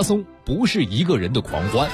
拉松不是一个人的狂欢。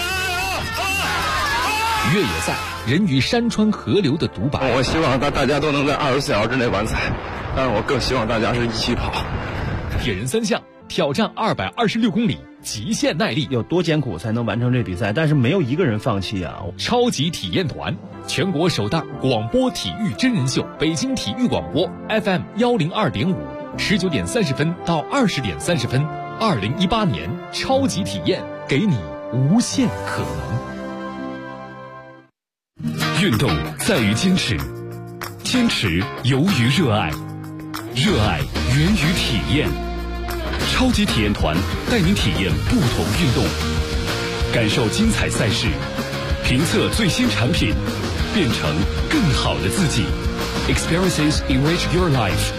越野赛，人与山川河流的独白。 我希望大家都能在24小时之内完赛，但是我更希望大家是一起跑。 铁人三项挑战226公里，极限耐力， 有多艰苦才能完成这比赛？但是没有一个人放弃啊！ 超级体验团，全国首档广播体育真人秀，北京体育广播 FM 102.5，19点30分到20点30分，2018年超级体验，给你无限可能。 运动在于坚持，坚持由于热爱，热爱源于体验。超级体验团带您体验不同运动，感受精彩赛事，评测最新产品，变成更好的自己。Experiences enrich your life。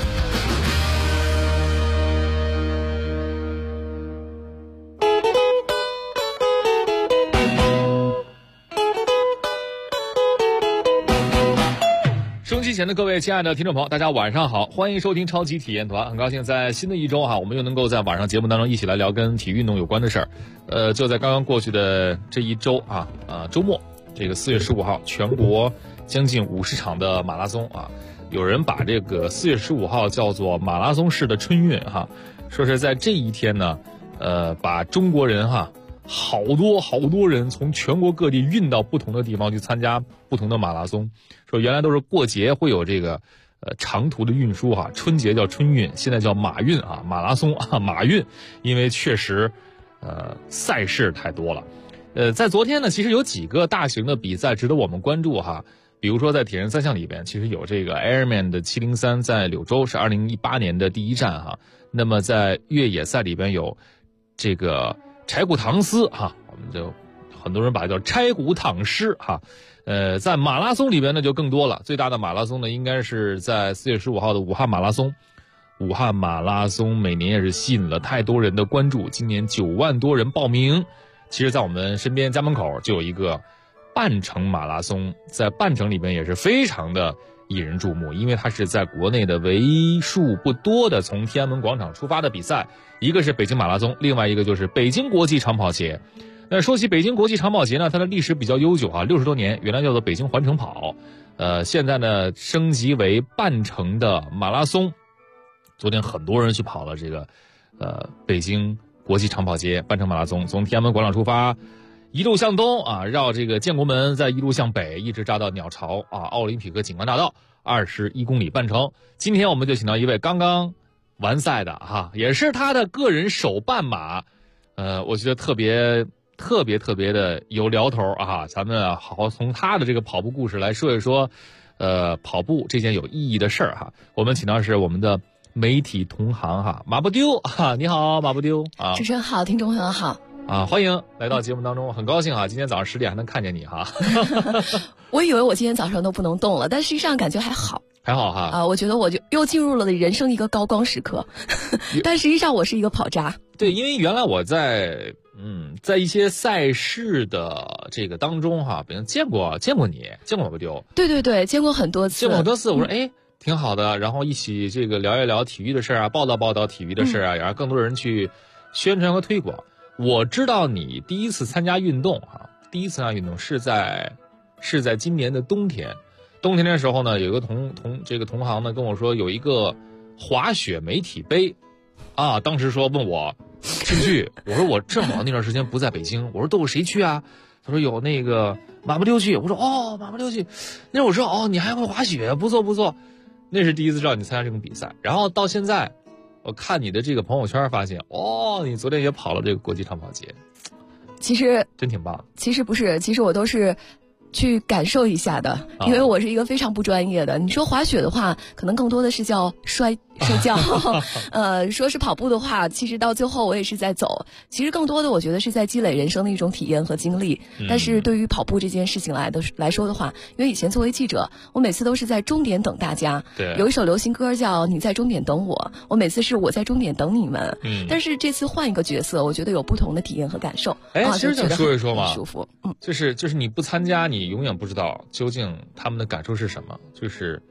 收机前的各位亲爱的听众朋友，大家晚上好，欢迎收听超级体验团。很高兴在新的一周我们又能够在晚上节目当中一起来聊跟体育运动有关的事儿。就在刚刚过去的这一周周末，这个4月15号，全国将近50场的马拉松有人把这个4月15号叫做马拉松式的春运说是在这一天呢，把中国人好多人从全国各地运到不同的地方去参加不同的马拉松。说原来都是过节会有这个长途的运输春节叫春运，现在叫马运马拉松马运，因为确实赛事太多了。在昨天呢，其实有几个大型的比赛值得我们关注比如说在铁人三项里边，其实有这个 Ironman 的703在柳州是2018年的第一站那么在越野赛里边有这个柴谷唐斯我们就很多人把它叫柴谷唐诗在马拉松里边呢就更多了，最大的马拉松呢应该是在4月15号的武汉马拉松。武汉马拉松每年也是吸引了太多人的关注，今年9万多人报名。其实在我们身边家门口就有一个半程马拉松，在半程里边也是非常的引人注目，因为它是在国内的为数不多的从天安门广场出发的比赛，一个是北京马拉松，另外一个就是北京国际长跑节。那说起北京国际长跑节呢，它的历史比较悠久60多年，原来叫做北京环城跑，现在呢升级为半程的马拉松。昨天很多人去跑了这个北京国际长跑节半程马拉松，从天安门广场出发，一路向东绕这个建国门，再一路向北，一直扎到鸟巢奥林匹克景观大道，21公里半程。今天我们就请到一位刚刚完赛的也是他的个人首半马，我觉得特别的有聊头咱们好好从他的这个跑步故事来说一说跑步这件有意义的事儿我们请到是我们的媒体同行马不丢你好马不丢主持人好，听众朋友好欢迎来到节目当中，很高兴今天早上10点还能看见你我以为我今天早上都不能动了，但实际上感觉还好我觉得我就又进入了人生一个高光时刻但实际上我是一个跑渣。 对，因为原来我在一些赛事的这个当中比如见过你，见过马不丢。 对，见过很多次。 我说挺好的，然后一起这个聊一聊体育的事报道体育的事也让更多人去宣传和推广。我知道你第一次参加运动是在今年的冬天的时候呢，有一个同行呢跟我说有一个滑雪媒体杯当时说问我去不去，我说我正好那段时间不在北京，我说都有谁去他说有那个马不丢去，我说马不丢去，那我说你还会滑雪，不错，那是第一次知道你参加这种比赛。然后到现在我看你的这个朋友圈发现你昨天也跑了这个国际长跑节， 其实真挺棒。 其实不是，其实我都是去感受一下的，因为我是一个非常不专业的。你说滑雪的话，可能更多的是叫摔跤说是跑步的话，其实到最后我也是在走，其实更多的我觉得是在积累人生的一种体验和经历。但是对于跑步这件事情来说的话，因为以前作为记者，我每次都是在终点等大家。 对， 有一首流行歌叫你在终点等我，我每次是我在终点等你们。但是这次换一个角色，我觉得有不同的体验和感受。 其实想说一说嘛， 舒服。 就是你不参加，你永远不知道究竟他们的感受是什么。就是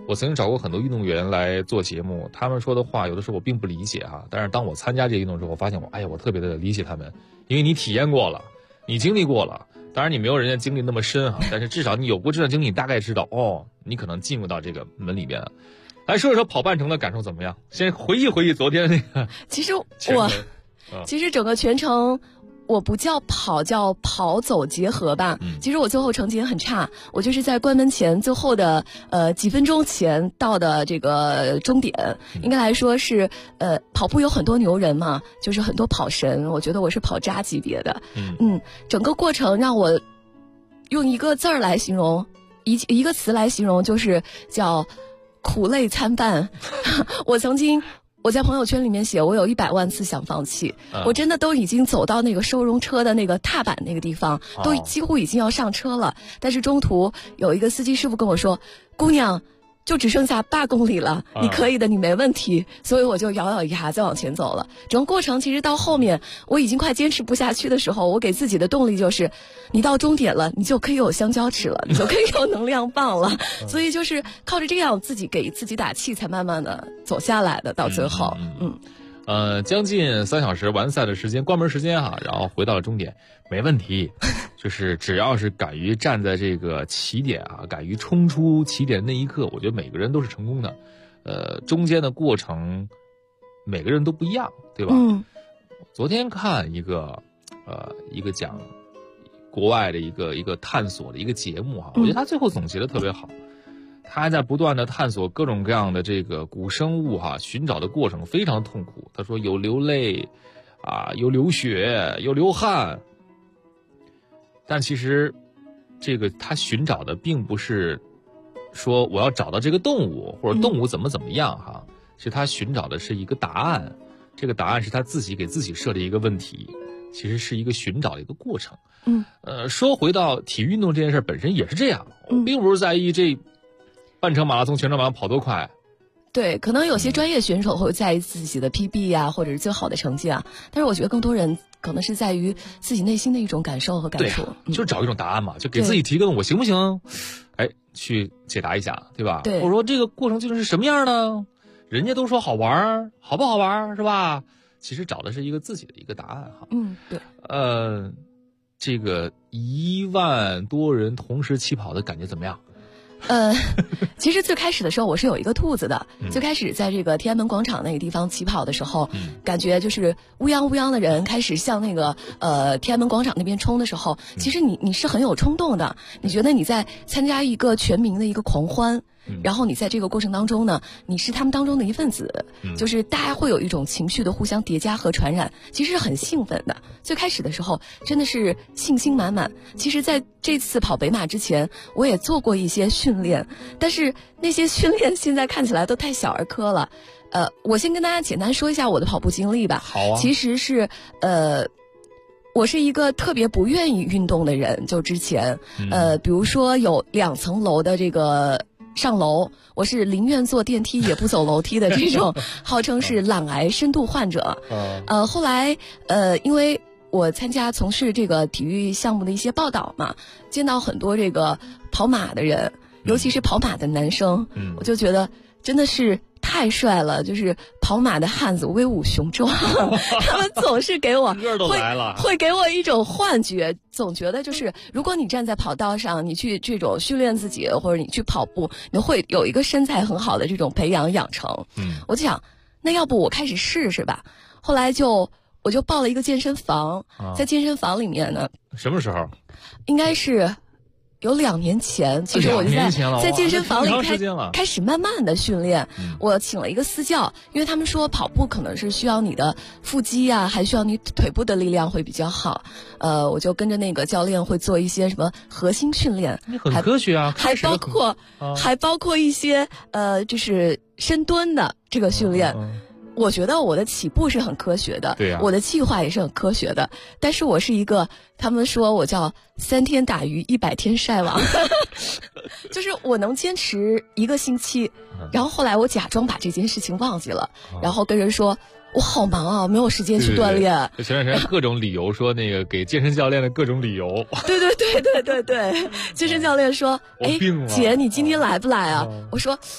我曾经找过很多运动员来做节目，他们说的话有的时候我并不理解哈，但是当我参加这个运动之后，我发现我特别的理解他们，因为你体验过了，你经历过了。当然你没有人家经历那么深哈，但是至少你有过这段经历，你大概知道你可能进入到这个门里边了。来说一说跑半程的感受怎么样？先回忆回忆昨天那个。 其实整个全程我不叫跑，叫跑走结合吧。其实我最后成绩也很差，我就是在关门前最后的几分钟前到的这个终点。应该来说是跑步有很多牛人嘛，就是很多跑神，我觉得我是跑渣级别的。整个过程让我用一个字儿来形容，一个词来形容，就是叫苦累参半。我在朋友圈里面写，我有100万次想放弃，我真的都已经走到那个收容车的那个踏板那个地方，都几乎已经要上车了。但是中途有一个司机师傅跟我说：“姑娘，就只剩下8公里了，你可以的，你没问题。”所以我就咬咬牙再往前走了。整个过程其实到后面我已经快坚持不下去的时候，我给自己的动力就是，你到终点了，你就可以有香蕉吃了，你就可以有能量棒了。所以就是靠着这样自己给自己打气，才慢慢的走下来的，到最后。 将近3小时完赛的时间，关门时间哈，然后回到了终点，没问题。就是只要是敢于站在这个起点啊，敢于冲出起点那一刻，我觉得每个人都是成功的。中间的过程每个人都不一样，对吧？昨天看一个讲国外的一个探索的一个节目哈，我觉得他最后总结的特别好。他还在不断的探索各种各样的这个古生物哈，寻找的过程非常痛苦。他说有流泪有流血，有流汗，但其实这个他寻找的并不是说我要找到这个动物或者动物怎么样哈，是他寻找的是一个答案。这个答案是他自己给自己设的一个问题，其实是一个寻找的一个过程。说回到体育运动这件事本身也是这样，我并不是在意这半程马拉松、全程马拉松跑多快。 对，可能有些专业选手会在意自己的 PB 啊，或者是最好的成绩啊，但是我觉得更多人可能是在于自己内心的一种感受和感触。 就找一种答案嘛，就给自己提个问，我行不行？去解答一下，对吧？ 对， 我说这个过程究竟是什么样呢？人家都说好玩，好不好玩是吧？其实找的是一个自己的一个答案哈。 对。 这个1万多人同时起跑的感觉怎么样？ 其实最开始的时候我是有一个兔子的。最开始在这个天安门广场那个地方起跑的时候，感觉就是乌泱乌泱的人开始向那个天安门广场那边冲的时候，其实你是很有冲动的，你觉得你在参加一个全民的一个狂欢。然后你在这个过程当中呢，你是他们当中的一份子，就是大家会有一种情绪的互相叠加和传染，其实是很兴奋的。最开始的时候真的是信心满满。其实在这次跑北马之前，我也做过一些训练，但是那些训练现在看起来都太小儿科了。我先跟大家简单说一下我的跑步经历吧。 好啊。 其实是我是一个特别不愿意运动的人，就之前比如说有2层楼的这个上楼，我是宁愿坐电梯也不走楼梯的这种号称是懒癌深度患者。后来因为我从事这个体育项目的一些报道嘛，见到很多这个跑马的人，尤其是跑马的男生，我就觉得真的是太帅了，就是跑马的汉子威武雄壮。他们总是给我会给我一种幻觉，总觉得就是如果你站在跑道上，你去这种训练自己，或者你去跑步，你会有一个身材很好的这种培养养成。我就想那要不我开始试试吧。后来我就报了一个健身房，在健身房里面呢， 什么时候？ 应该是有2年前，其实我就在健身房里开始慢慢的训练。我请了一个私教，因为他们说跑步可能是需要你的腹肌啊，还需要你腿部的力量会比较好。我就跟着那个教练会做一些什么核心训练， 很科学啊， 还包括一些就是深蹲的这个训练。我觉得我的起步是很科学的， 对啊， 我的计划也是很科学的，但是我是一个，他们说我叫3天打鱼100天晒网，就是我能坚持1个星期，然后后来我假装把这件事情忘记了，然后跟人说我好忙啊，没有时间去锻炼。 前段时间各种理由说那个给健身教练的各种理由。 对，健身教练说，哎，姐你今天来不来啊？我说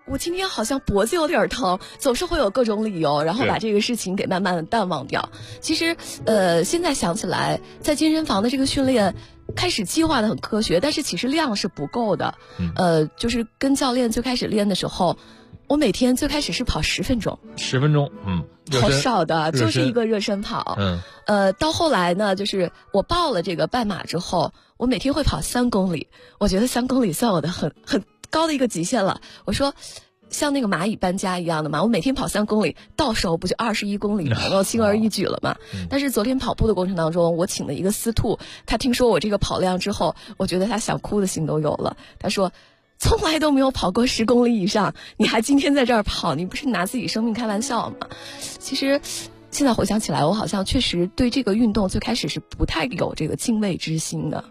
我今天好像脖子有点疼，总是会有各种理由，然后把这个事情给慢慢的淡忘掉。其实，现在想起来，在健身房的这个训练开始计划的很科学，但是其实量是不够的。就是跟教练最开始练的时候，我每天最开始是跑10分钟 ，10分钟， 好少的，就是一个热身跑。到后来呢，就是我报了这个半马之后，我每天会跑3公里，我觉得3公里算我的很高的一个极限了。我说，像那个蚂蚁搬家一样的嘛，我每天跑3公里，到手不就21公里吗？然后轻而易举了嘛。但是昨天跑步的过程当中，我请了一个司徒，他听说我这个跑量之后，我觉得他想哭的心都有了。他说，从来都没有跑过10公里以上，你还今天在这儿跑，你不是拿自己生命开玩笑吗？其实现在回想起来，我好像确实对这个运动最开始是不太有这个敬畏之心的。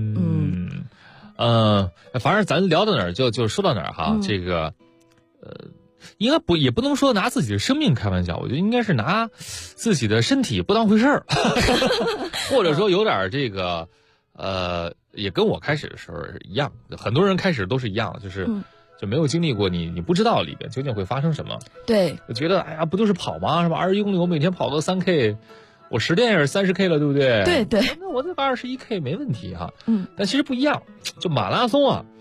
反正咱聊到哪儿就说到哪儿哈。这个应该也不能说拿自己的生命开玩笑，我觉得应该是拿自己的身体不当回事儿，或者说有点这个也跟我开始的时候一样，很多人开始都是一样的，就是就没有经历过，你不知道里边究竟会发生什么。 对， 我觉得哎呀，不就是跑吗？是吧？21公里，我每天跑个3K， 我10天也是30K 了，对不对？ 对对， 那我这个21K 没问题哈。但其实不一样，就马拉松啊，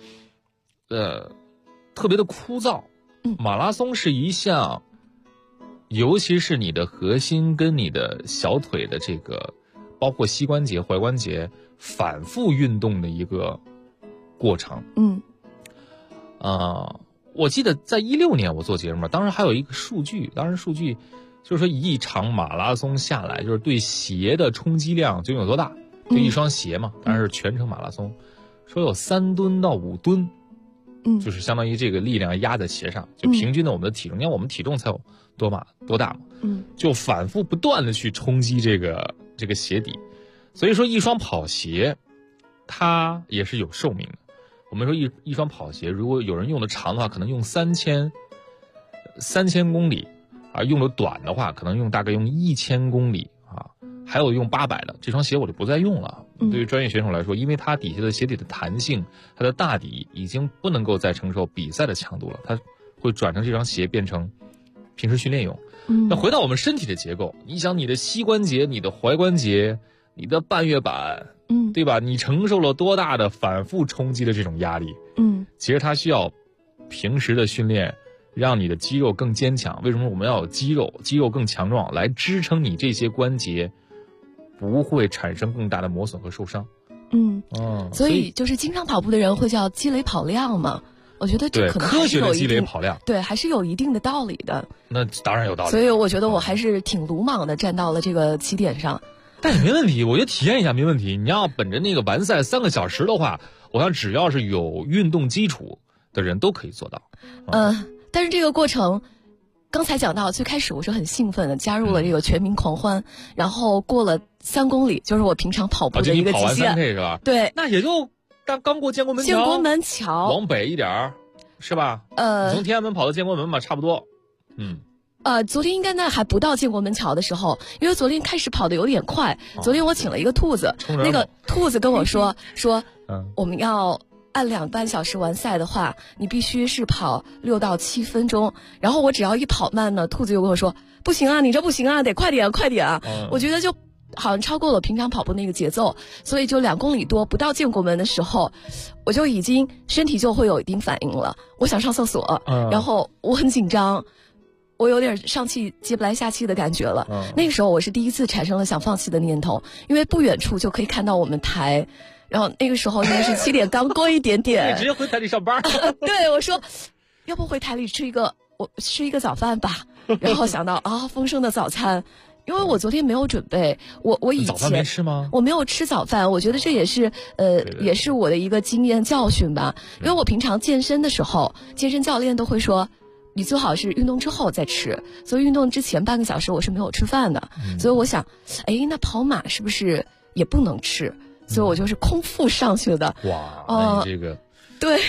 特别的枯燥。马拉松是一项，尤其是你的核心跟你的小腿的这个，包括膝关节、踝关节反复运动的一个过程。我记得在16年我做节目，当时还有一个数据，当时数据就是说一场马拉松下来，就是对鞋的冲击量究竟有多大？就一双鞋嘛，当然是全程马拉松，说有3吨到5吨。就是相当于这个力量压在鞋上，就平均的我们的体重，你看我们体重才有多大嘛，就反复不断的去冲击这个鞋底，所以说一双跑鞋，它也是有寿命的。我们说一双跑鞋，如果有人用的长的话，可能用3000公里啊，用的短的话，可能大概用1000公里啊，还有用800的，这双鞋我就不再用了。对于专业选手来说，因为它底下的鞋底的弹性，它的大底已经不能够再承受比赛的强度了，它会转成这双鞋变成平时训练用。那回到我们身体的结构，你想你的膝关节、你的踝关节、你的半月板，对吧？你承受了多大的反复冲击的这种压力？其实它需要平时的训练，让你的肌肉更坚强。为什么我们要有肌肉？肌肉更强壮，来支撑你这些关节不会产生更大的磨损和受伤。 所以就是经常跑步的人会叫积累跑量嘛。我觉得这可能科学的积累跑量， 对，还是有一定的道理的。 那当然有道理。 所以我觉得我还是挺鲁莽的，站到了这个起点上。 但也没问题，我觉得体验一下没问题。你要本着那个完赛3个小时的话，我想只要是有运动基础的人都可以做到。 但是这个过程，刚才讲到最开始我是很兴奋的，加入了这个全民狂欢，然后过了3公里，就是我平常跑步的一个极限。 跑完3K 是吧？ 对， 那也就刚过建国门桥。 建国门桥往北一点是吧？你从天安门跑到建国门吧，差不多。 昨天应该那还不到建国门桥的时候，因为昨天开始跑的有点快。昨天我请了一个兔子，那个兔子跟我说，我们要按2半小时完赛的话，你必须是跑6到7分钟。然后我只要一跑慢呢，兔子就跟我说，不行啊，你这不行啊，得快点啊。我觉得就好像超过了我平常跑步那个节奏，所以就2公里多不到建国门的时候，我就已经身体就会有一定反应了。我想上厕所，然后我很紧张，我有点上气接不来下气的感觉了。那个时候我是第一次产生了想放弃的念头，因为不远处就可以看到我们台，然后那个时候应该是7点刚过一点点。 你直接回台里上班。 对，我说要不回台里吃一个早饭吧。然后想到丰盛的早餐，因为我昨天没有准备，我以前早饭没吃吗？ 我没有吃早饭，我觉得这也是也是我的一个经验教训吧。因为我平常健身的时候，健身教练都会说，你最好是运动之后再吃，所以运动之前半个小时我是没有吃饭的。所以我想，那跑马是不是也不能吃？所以我就是空腹上去的。 哇，那你这个对。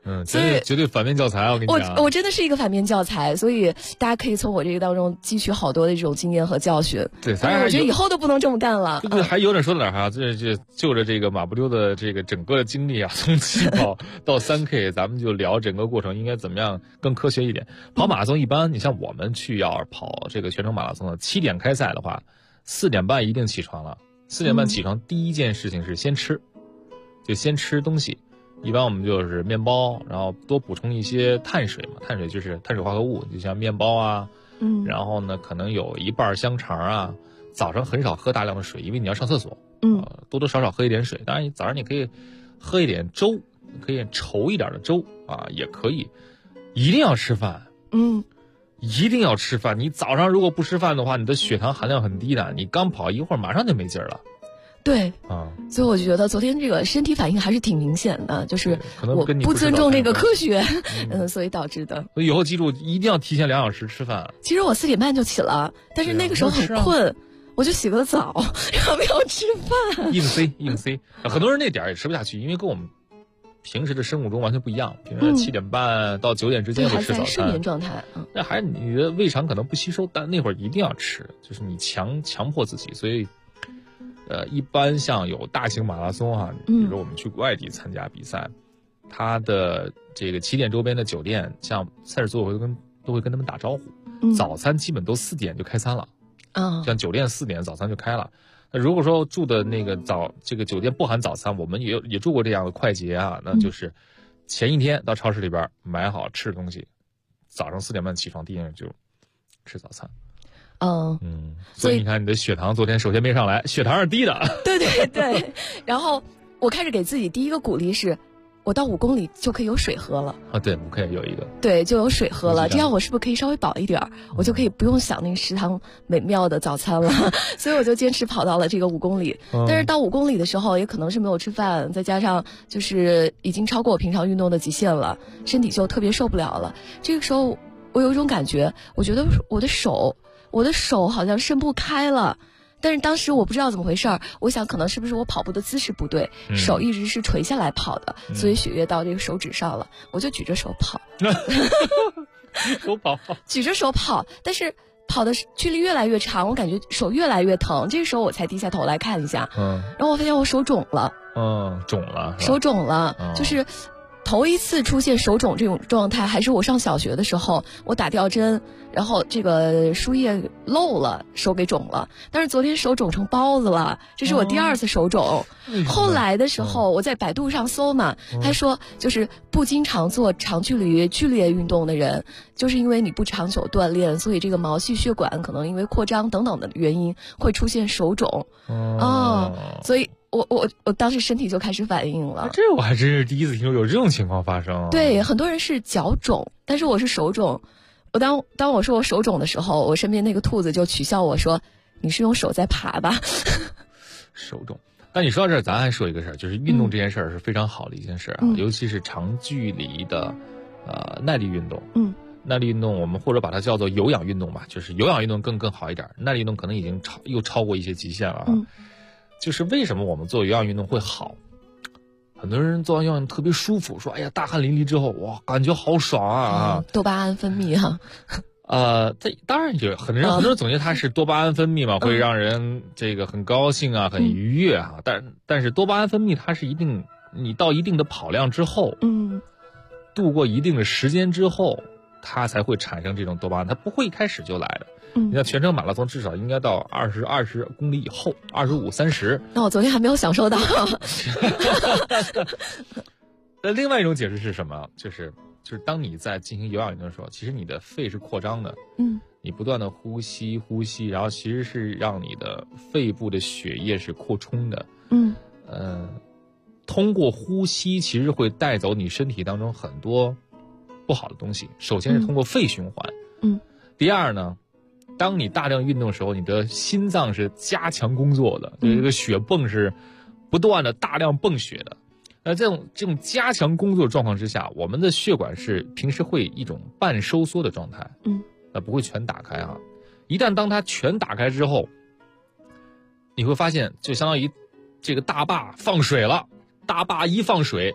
绝对反面教材，我跟你讲， 我真的是一个反面教材，所以大家可以从我这个当中汲取好多的这种经验和教训。 对， 但是我觉得以后都不能这么干了。 对，还有点说点哈，这就着这个马不溜的这个整个的经历啊，从起跑到3K， 咱们就聊整个过程应该怎么样更科学一点。跑马拉松一般，你像我们去要跑这个全程马拉松的7点开赛的话，4点半一定起床了。4点半起床，第一件事情是先吃，就先吃东西。一般我们就是面包，然后多补充一些碳水嘛，碳水就是碳水化合物，就像面包啊，然后呢可能有一半香肠啊。早上很少喝大量的水，因为你要上厕所，多多少少喝一点水。当然，早上你可以喝一点粥，可以稠一点的粥啊，也可以。一定要吃饭，一定要吃饭。你早上如果不吃饭的话，你的血糖含量很低的，你刚跑一会儿马上就没劲儿了。 对所以我就觉得昨天这个身体反应还是挺明显的，就是我不尊重这个科学，所以导致的。 所以以后记住，一定要提前2小时吃饭。 其实我4点半就起了，但是那个时候很困，我就洗个澡，然后没有吃饭。 硬塞，很多人那点儿也吃不下去，因为跟我们平时的生物钟完全不一样。平时7点半到9点之间会吃早餐， 还在睡眠状态。 那还是你的胃肠可能不吸收，但那会儿一定要吃，就是你强迫自己，所以。一般像有大型马拉松哈，比如说我们去外地参加比赛，它的这个起点周边的酒店，像赛事组委会都会跟他们打招呼，早餐基本都4点就开餐了，像酒店4点早餐就开了。那如果说住的那个这个酒店不含早餐，我们也住过这样的快捷啊，那就是前一天到超市里边买好吃的东西，早上4点半起床，第一件就吃早餐。所以你看你的血糖昨天首先没上来，血糖是低的。 对，然后我开始给自己第一个鼓励是，我到5公里就可以有水喝了啊。对，5K有一个， 对，就有水喝了，这样我是不是可以稍微饱一点我就可以不用想那个食堂美妙的早餐了。所以我就坚持跑到了这个5公里。但是到5公里的时候，也可能是没有吃饭，再加上就是已经超过我平常运动的极限了，身体就特别受不了了。这个时候我有一种感觉，我觉得我的手好像伸不开了，但是当时我不知道怎么回事儿，我想可能是不是我跑步的姿势不对，手一直是垂下来跑的，所以血液到这个手指上了，我就举着手跑，举着手跑，但是跑的距离越来越长，我感觉手越来越疼，这个时候我才低下头来看一下，然后我发现我手肿了，手肿了，就是头一次出现手肿这种状态，还是我上小学的时候，我打吊针，然后这个输液漏了，手给肿了。但是昨天手肿成包子了，这是我第2次手肿。后来的时候，我在百度上搜嘛，他说就是不经常做长距离剧烈运动的人，就是因为你不长久锻炼，所以这个毛细血管可能因为扩张等等的原因会出现手肿。所以。我当时身体就开始反应了， 这我还真是第一次听说有这种情况发生。 对，很多人是脚肿，但是我是手肿。当我说我手肿的时候，我身边那个兔子就取笑我说：“你是用手在爬吧？” 手肿。那你说到这儿，咱还说一个事儿，就是运动这件事儿是非常好的一件事啊，尤其是长距离的耐力运动。耐力运动我们或者把它叫做有氧运动吧，就是有氧运动更好一点，耐力运动可能已经超过一些极限了啊。就是为什么我们做有氧运动会好？很多人做完有氧特别舒服，说哎呀大汗淋漓之后，哇，感觉好爽啊！ 多巴胺分泌哈。 这当然有很多人总结它是多巴胺分泌嘛，会让人这个很高兴啊，很愉悦啊。但是多巴胺分泌它是你到一定的跑量之后，度过一定的时间之后，它才会产生这种多巴胺，它不会一开始就来的。你看全程马拉松至少应该到20公里以后，25、30。 那我昨天还没有享受到。 那另外一种解释是什么？就是当你在进行有氧运动的时候，其实你的肺是扩张的，你不断的呼吸，然后其实是让你的肺部的血液是扩充的，通过呼吸其实会带走你身体当中很多不好的东西。首先是通过肺循环，第二呢。当你大量运动的时候，你的心脏是加强工作的，这个血泵是不断的大量泵血的。那这种加强工作状况之下，我们的血管是平时会一种半收缩的状态，不会全打开啊。一旦当它全打开之后，你会发现就相当于这个大坝放水了，大坝一放水，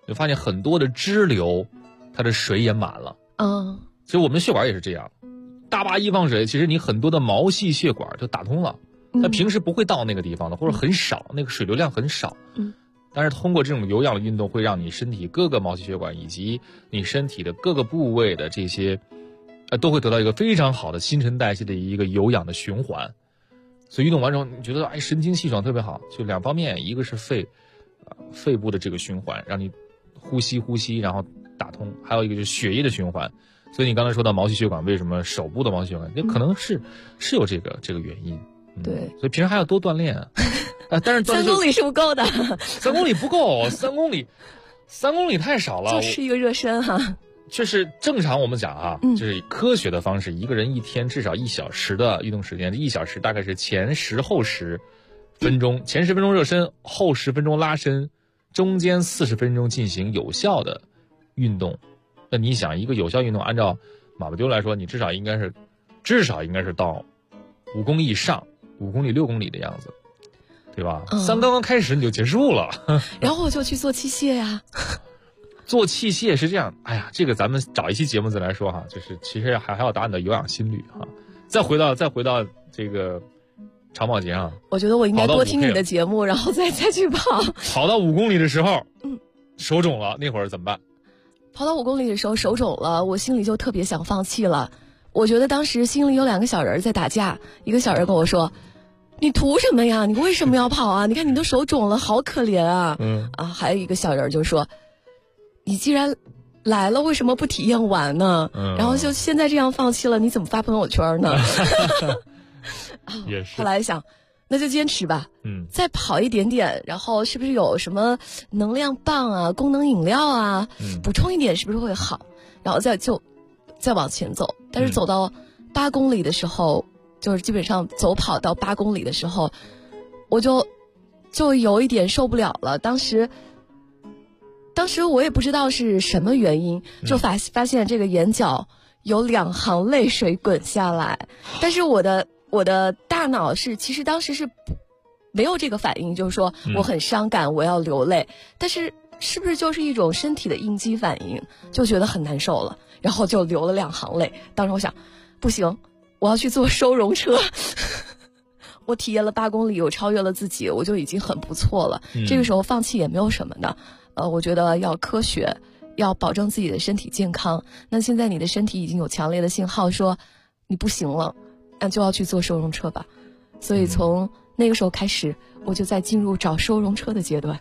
你发现很多的支流，它的水也满了。其实我们的血管也是这样，大坝一放水，其实你很多的毛细血管就打通了，它平时不会到那个地方的，或者很少，那个水流量很少。但是通过这种有氧的运动，会让你身体各个毛细血管以及你身体的各个部位的这些，都会得到一个非常好的新陈代谢的一个有氧的循环。所以运动完之后，你觉得神清气爽特别好，就两方面，一个是肺部的这个循环，让你呼吸然后打通，还有一个就是血液的循环。所以你刚才说到毛细血管，为什么手部的毛细血管，那可能是有这个原因。 对， 所以平时还要多锻炼啊。但是 3公里是不够的 ，3公里不够，3公里太少了， 就是一个热身哈。 就是正常我们讲啊，就是以科学的方式，一个人一天至少1小时的运动时间，1小时大概是前10后10分钟，前10分钟热身，后10分钟拉伸，中间40分钟进行有效的运动。那你想，一个有效运动，按照马伯丢来说，你至少应该是到5公里以上，5公里6公里的样子，对吧？3刚刚开始你就结束了， 然后我就去做器械呀。 做器械是这样，哎呀，这个咱们找一期节目再来说哈，就是其实还要打你的有氧心率哈。再回到这个长跑节上， 我觉得我应该多听你的节目，然后再去跑。 跑到5公里的时候，手肿了，那会儿怎么办？ 跑到5公里的时候手肿了，我心里就特别想放弃了。我觉得当时心里有2个小人在打架，一个小人跟我说：“你图什么呀？你为什么要跑啊？你看你都手肿了，好可怜啊！”还有一个小人就说：“你既然来了，为什么不体验完呢？然后就现在这样放弃了，你怎么发朋友圈呢？” 也是。 后来想，那就坚持吧。再跑一点点，然后是不是有什么能量棒啊、功能饮料啊，补充一点是不是会好？然后再往前走。但是走到8公里的时候，就是基本上走跑到8公里的时候，我就有一点受不了了。当时我也不知道是什么原因，就发现这个眼角有2行泪水滚下来，但是我的大脑其实当时是没有这个反应，就是说我很伤感，我要流泪，但是是不是就是一种身体的应激反应，就觉得很难受了，然后就流了2行泪。当时我想，不行，我要去坐收容车。我体验了8公里，我超越了自己，我就已经很不错了。这个时候放弃也没有什么的。我觉得要科学，要保证自己的身体健康。那现在你的身体已经有强烈的信号说你不行了，那就要去坐收容车吧。所以从那个时候开始，我就在进入找收容车的阶段。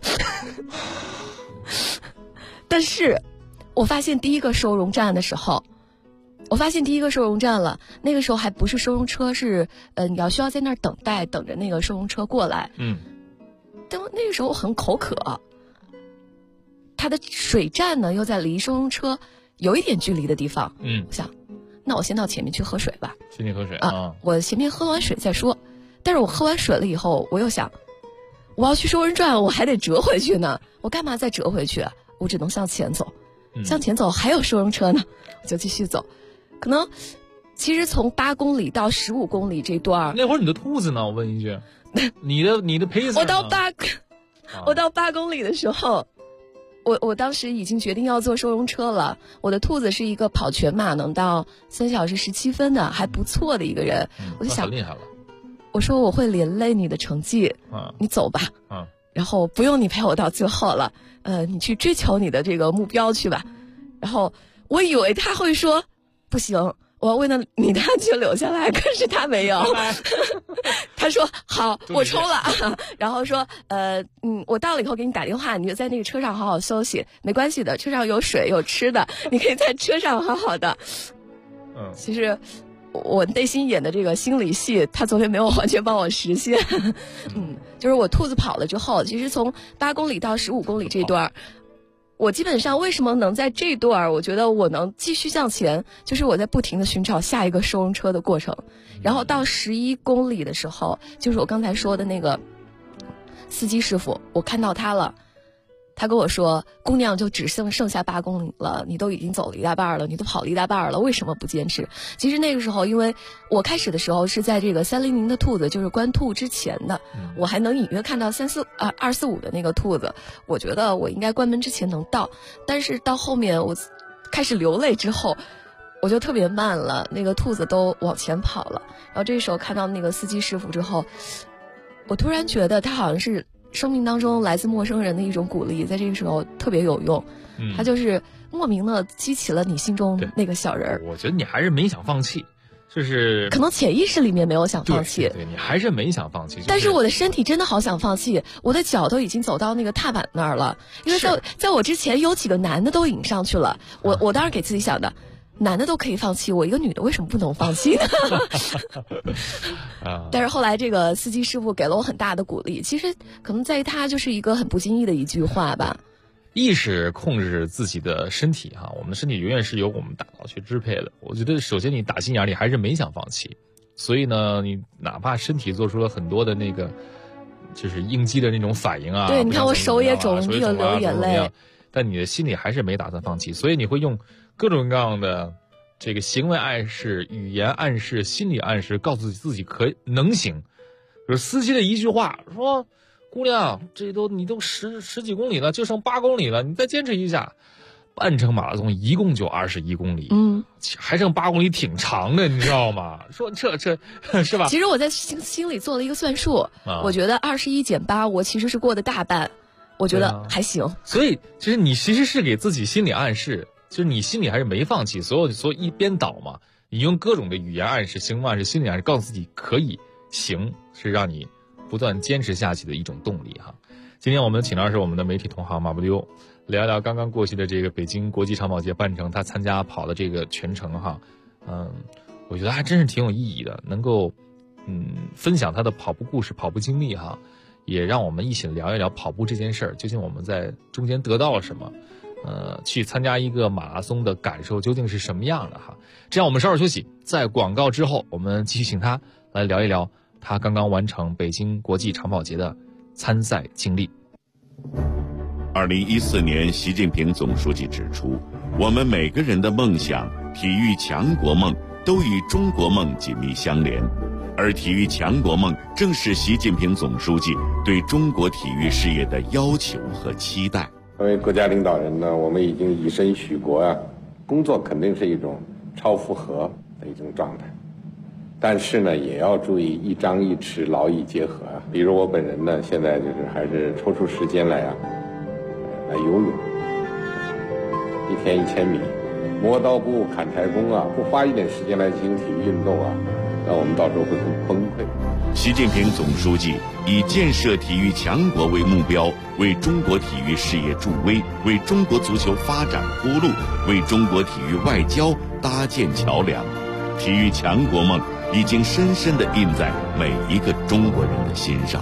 但是我发现第一个收容站了，那个时候还不是收容车，是你需要在那儿等着那个收容车过来。但那个时候我很口渴，它的水站呢又在离收容车有一点距离的地方。我想，那我先到前面去喝水吧。 先去喝水啊！ 我前面喝完水再说。但是我喝完水了以后，我又想，我要去收容站，我还得折回去呢。我干嘛再折回去？我只能向前走。向前走还有收容车呢，我就继续走。可能其实从8公里到15公里这段， 那会儿你的兔子呢？我问一句，你的陪子。 我到8公里的时候，我当时已经决定要坐收容车了。我的兔子是一个跑全马能到3小时17分的，还不错的一个人。我就想， 很厉害了。 我说我会连累你的成绩，你走吧。然后不用你陪我到最后了，你去追求你的这个目标去吧。然后我以为他会说，不行，我要为了你的安全留下来，可是他没有。他说好，我冲了啊。然后说我到了以后给你打电话，你就在那个车上好好休息，没关系的，车上有水有吃的，你可以在车上好好的。其实我内心演的这个心理戏，他昨天没有完全帮我实现。就是我兔子跑了之后，其实从8公里到15公里这段，我基本上为什么能在这段，我觉得我能继续向前，就是我在不停的寻找下一个收容车的过程。然后到11公里的时候，就是我刚才说的那个司机师傅，我看到他了， 他跟我说，姑娘就只剩下8公里了，你都已经走了一大半了，你都跑了一大半了，为什么不坚持？其实那个时候，因为我开始的时候是在这个300的兔子，就是关兔之前的，我还能隐约看到245的那个兔子，我觉得我应该关门之前能到，但是到后面我开始流泪之后，我就特别慢了，那个兔子都往前跑了，然后这时候看到那个司机师傅之后，我突然觉得他好像是生命当中来自陌生人的一种鼓励，在这个时候特别有用。他就是莫名的激起了你心中那个小人儿。 我觉得你还是没想放弃，就是可能潜意识里面没有想放弃。 对，你还是没想放弃。 但是我的身体真的好想放弃，我的脚都已经走到那个踏板那儿了，因为在我之前有几个男的都已经上去了。我当时给自己想的，男的都可以放弃，我一个女的为什么不能放弃呢？但是后来这个司机师傅给了我很大的鼓励，其实可能在于他就是一个很不经意的一句话吧。 意识控制自己的身体哈，我们的身体永远是由我们大脑去支配的。我觉得首先你打心眼里还是没想放弃，所以呢，你哪怕身体做出了很多的那个就是应激的那种反应啊， 对，你看我手也肿，又流眼泪， 但你的心里还是没打算放弃，所以你会用各种各样的这个行为暗示、语言暗示、心理暗示，告诉自己能行。就是司机的一句话说：“姑娘，你都十几公里了，就剩8公里了，你再坚持一下。”半程马拉松一共就21公里，还剩8公里，挺长的，你知道吗？说这是吧？ 其实我在心里做了一个算术，我觉得21减8，我其实是过的大半，我觉得还行。 所以其实你其实是给自己心理暗示。就是你心里还是没放弃，所以一边倒嘛，你用各种的语言暗示、行为暗示、心理暗示，告诉自己可以行，是让你不断坚持下去的一种动力哈。今天我们请到的是我们的媒体同行马不丢，聊一聊刚刚过去的这个北京国际长跑节半程，他参加跑的这个全程哈，我觉得还真是挺有意义的，能够分享他的跑步故事、跑步经历哈，也让我们一起聊一聊跑步这件事儿，究竟我们在中间得到了什么。去参加一个马拉松的感受究竟是什么样的哈？这样我们稍事休息，在广告之后，我们继续请他来聊一聊他刚刚完成北京国际长跑节的参赛经历。 2014年，习近平总书记指出，我们每个人的梦想、体育强国梦都与中国梦紧密相连，而体育强国梦正是习近平总书记对中国体育事业的要求和期待。 作为国家领导人呢，我们已经以身许国啊，工作肯定是一种超负荷的一种状态，但是呢，也要注意一张一弛，劳逸结合啊。比如我本人呢，现在就是还是抽出时间来游泳，1天1000米，磨刀不误砍柴工啊，不花一点时间来进行体育运动啊，那我们到时候会很崩溃。 习近平总书记以建设体育强国为目标，为中国体育事业助威，为中国足球发展铺路，为中国体育外交搭建桥梁。体育强国梦已经深深地印在每一个中国人的心上。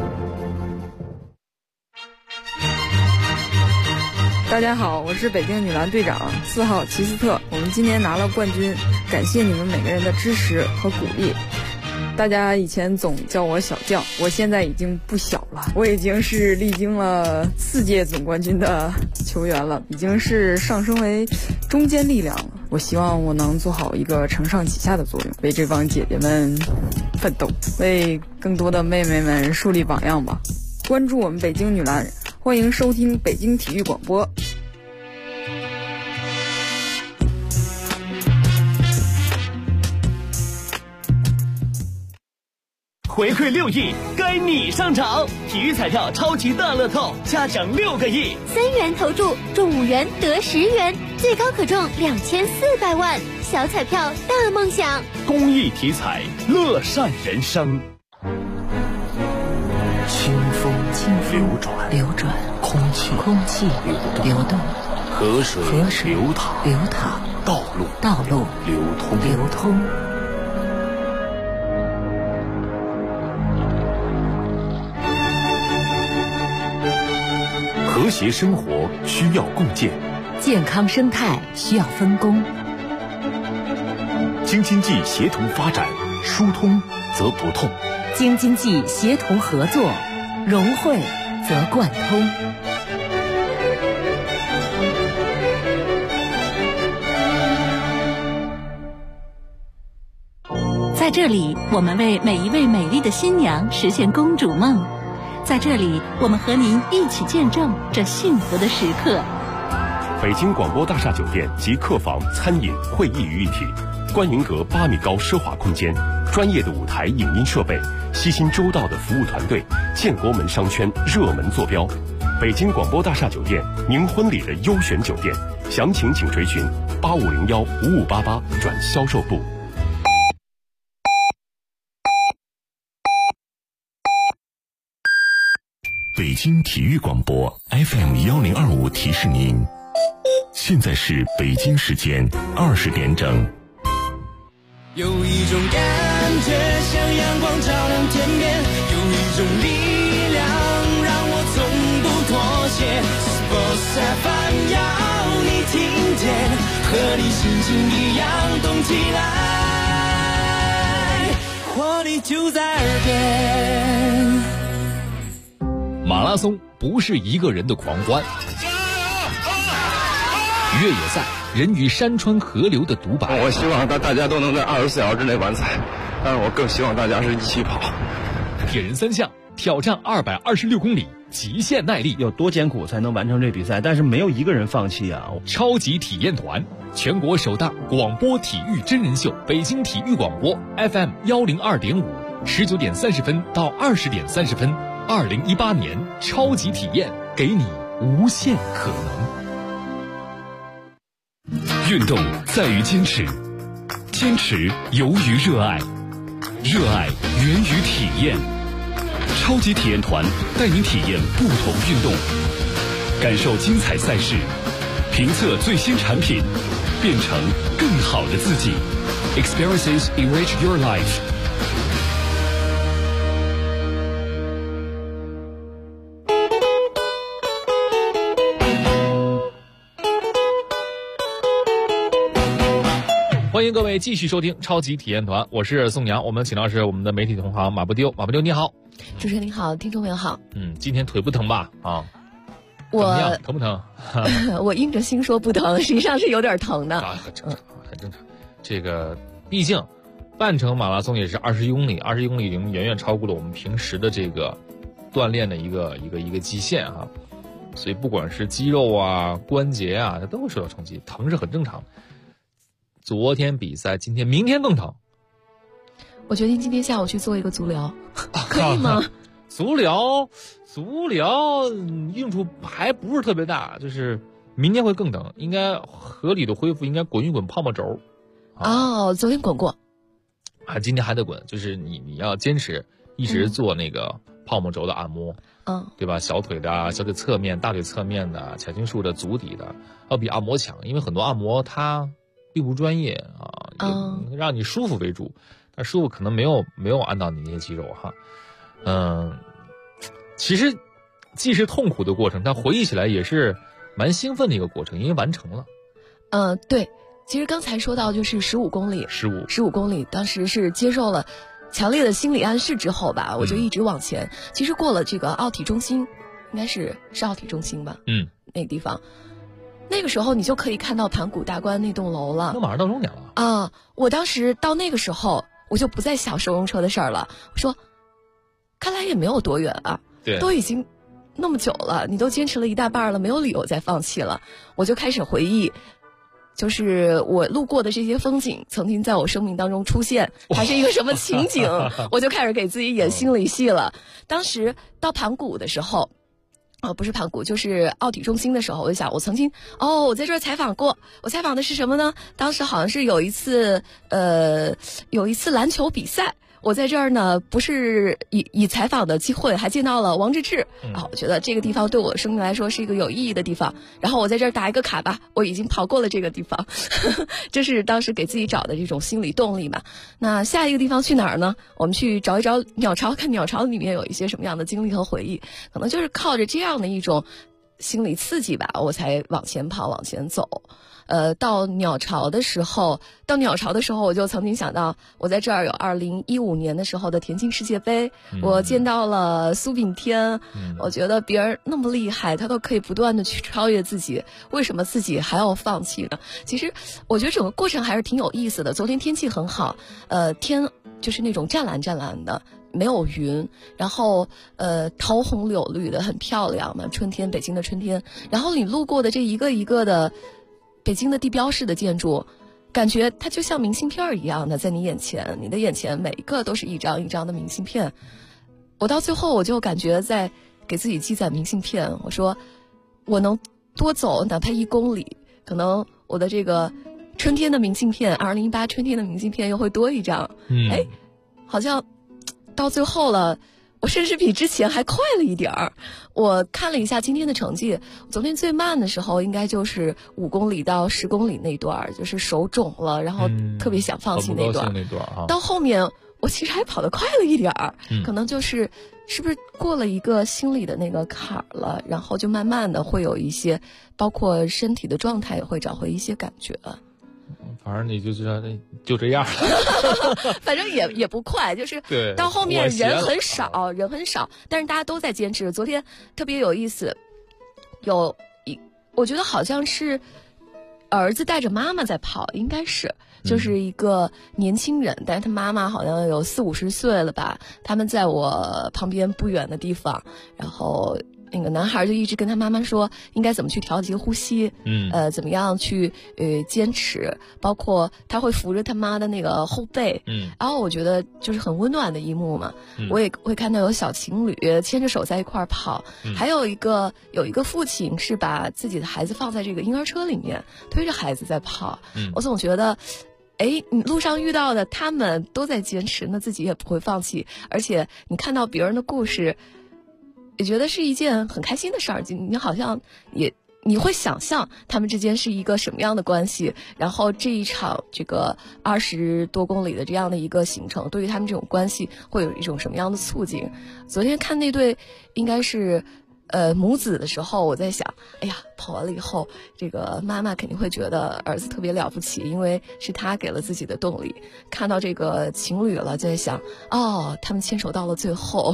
大家好，我是北京女篮队长4号齐斯特，我们今年拿了冠军，感谢你们每个人的支持和鼓励。大家以前总叫我小将，我现在已经不小了，我已经是历经了4届总冠军的球员了，已经是上升为中坚力量了。我希望我能做好一个承上启下的作用，为这帮姐姐们奋斗，为更多的妹妹们树立榜样吧。关注我们北京女篮，欢迎收听北京体育广播。 回馈6亿，该你上场！体育彩票超级大乐透，加奖6个亿 ，3元投注中5元得10元，最高可中2400万，小彩票大梦想。 公益体彩，乐善人生。 清风流转，空气流动，河水流淌，道路流通。 和谐生活需要共建， 健康生态需要分工。 京津冀协同发展，疏通则不痛； 京津冀协同合作，融汇则贯通。 在这里，我们为每一位美丽的新娘实现公主梦。在这里，我们和您一起见证这幸福的时刻。 北京广播大厦酒店集客房、餐饮、会议于一体，观云阁8米高奢华空间，专业的舞台影音设备，悉心周到的服务团队，建国门商圈热门坐标。北京广播大厦酒店，您婚礼的优选酒店，详情请垂询8501-5588转销售部。 北京体育广播 FM1025提示您，现在是北京时间20点整。 有一种感觉像阳光照亮天边，有一种力量让我从不妥协。Sports FM 要你听见，和你心情一样动起来，活力就在耳边。 马拉松不是一个人的狂欢，越野赛人与山川河流的独白。 我希望大家都能在24小时之内完赛，但是我更希望大家是一起跑。 铁人3项挑战226公里，极限耐力， 有多艰苦才能完成这比赛？但是没有一个人放弃啊！ 超级体验团，全国首档广播体育真人秀，北京体育广播 FM102.5，19点30分到20点30分。2018年超级体验，给你无限可能。运动在于坚持，坚持由于热爱，热爱源于体验。超级体验团带您体验不同运动，感受精彩赛事，评测最新产品，变成更好的自己。Experiences enrich your life。 欢迎各位继续收听超级体验团，我是宋阳，我们请到是我们的媒体同行马不丢。马不丢你好。 主持人你好，听众朋友好。 今天腿不疼吧？啊， 我怎么样？疼不疼？ 我硬着心说不疼，实际上是有点疼的。 很正常，很正常。这个毕竟半程马拉松也是20公里，20公里已经远远超过了我们平时的这个锻炼的一个极限哈。所以不管是肌肉啊、关节啊，它都会受到冲击，疼是很正常的。昨天比赛，明天更疼。 我决定今天下午去做一个足疗，可以吗？ 足疗用处还不是特别大，就是明天会更疼，应该合理的恢复，应该滚一滚泡沫轴。 昨天滚过， 今天还得滚，就是你要坚持一直做那个泡沫轴的按摩，对吧？小腿的、小腿侧面、大腿侧面的、髂胫束的、足底的，要比按摩强，因为很多按摩它并不专业让你舒服为主，但舒服可能没有按到你那些肌肉哈。其实既是痛苦的过程，但回忆起来也是蛮兴奋的一个过程，因为完成了。 对，其实刚才说到就是15公里，15公里，当时是接受了强烈的心理暗示之后吧，我就一直往前。其实过了这个奥体中心，应该是奥体中心吧，那个地方。那个时候你就可以看到盘古大观那栋楼了， 那马上到终点了我当时到那个时候，我就不再想收容车的事儿了。我说，看来也没有多远啊， 对， 都已经那么久了，你都坚持了一大半了，没有理由再放弃了。我就开始回忆，就是我路过的这些风景，曾经在我生命当中出现，它是一个什么情景，我就开始给自己演心理戏了。当时到盘古的时候。不是盘古，就是奥体中心的时候，我就想，我曾经我在这儿采访过，我采访的是什么呢？当时好像是有一次篮球比赛，我在这儿呢，不是以采访的机会，还见到了王治郅我觉得这个地方对我生命来说是一个有意义的地方。然后我在这儿打一个卡吧，我已经跑过了这个地方，这是当时给自己找的这种心理动力吧。那下一个地方去哪儿呢？我们去找一找鸟巢，看鸟巢里面有一些什么样的经历和回忆，可能就是靠着这样的一种心理刺激吧，我才往前跑往前走。到鸟巢的时候，我就曾经想到，我在这儿有2015年的时候的田径世界杯，我见到了苏炳添，我觉得别人那么厉害，他都可以不断的去超越自己，为什么自己还要放弃呢？其实我觉得整个过程还是挺有意思的。昨天天气很好，天就是那种湛蓝的，没有云，然后桃红柳绿的，很漂亮嘛，春天，北京的春天。然后你路过的这一个一个的北京的地标式的建筑，感觉它就像明信片一样的在你眼前，你的眼前每一个都是一张一张的明信片。我到最后我就感觉在给自己积攒明信片，我说我能多走哪怕1公里，可能我的这个春天的明信片，2018春天的明信片又会多一张。好像到最后了，我甚至比之前还快了一点儿。我看了一下今天的成绩，昨天最慢的时候应该就是5公里到10公里那段，就是手肿了，然后特别想放弃那段。到后面我其实还跑得快了一点儿，可能就是是不是过了一个心理的那个坎儿了，然后就慢慢的会有一些，包括身体的状态也会找回一些感觉了。 反正你就知道就这样反正也不快，就是到后面人很少，但是大家都在坚持。昨天特别有意思，我觉得好像是儿子带着妈妈在跑，应该是就是一个年轻人，但是他妈妈好像有40-50岁了吧，他们在我旁边不远的地方，然后那个男孩就一直跟他妈妈说应该怎么去调节呼吸，怎么样去坚持，包括他会扶着他妈的那个后背，然后我觉得就是很温暖的一幕嘛。我也会看到有小情侣牵着手在一块儿跑，还有一个父亲是把自己的孩子放在这个婴儿车里面，推着孩子在跑。我总觉得你路上遇到的他们都在坚持，那自己也不会放弃，而且你看到别人的故事也觉得是一件很开心的事儿，你好像你会想象他们之间是一个什么样的关系，然后这一场这个20多公里的这样的一个行程，对于他们这种关系会有一种什么样的促进。昨天看那对应该是母子的时候，我在想，哎呀，跑完了以后，这个妈妈肯定会觉得儿子特别了不起，因为是他给了自己的动力。看到这个情侣了，就在想，他们牵手到了最后。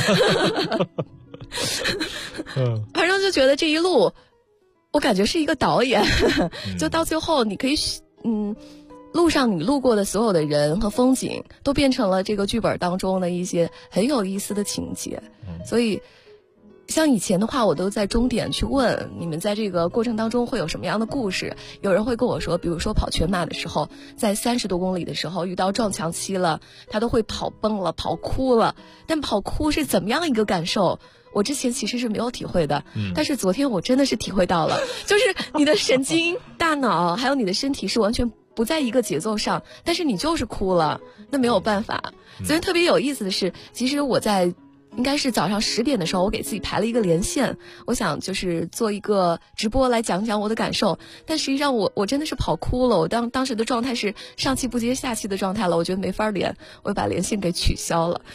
反正就觉得这一路我感觉是一个导演，就到最后你可以路上你路过的所有的人和风景都变成了这个剧本当中的一些很有意思的情节。所以像以前的话，我都在终点去问你们在这个过程当中会有什么样的故事。有人会跟我说，比如说跑全马的时候，在30多公里的时候遇到撞墙期了，他都会跑崩了，跑哭了。但跑哭是怎么样一个感受，我之前其实是没有体会的，但是昨天我真的是体会到了，就是你的神经、大脑还有你的身体是完全不在一个节奏上，但是你就是哭了，那没有办法。昨天特别有意思的是，其实我在应该是早上10点的时候，我给自己排了一个连线，我想就是做一个直播来讲讲我的感受，但实际上我真的是跑哭了，我当时的状态是上气不接下气的状态了，我觉得没法连，我就把连线给取消了。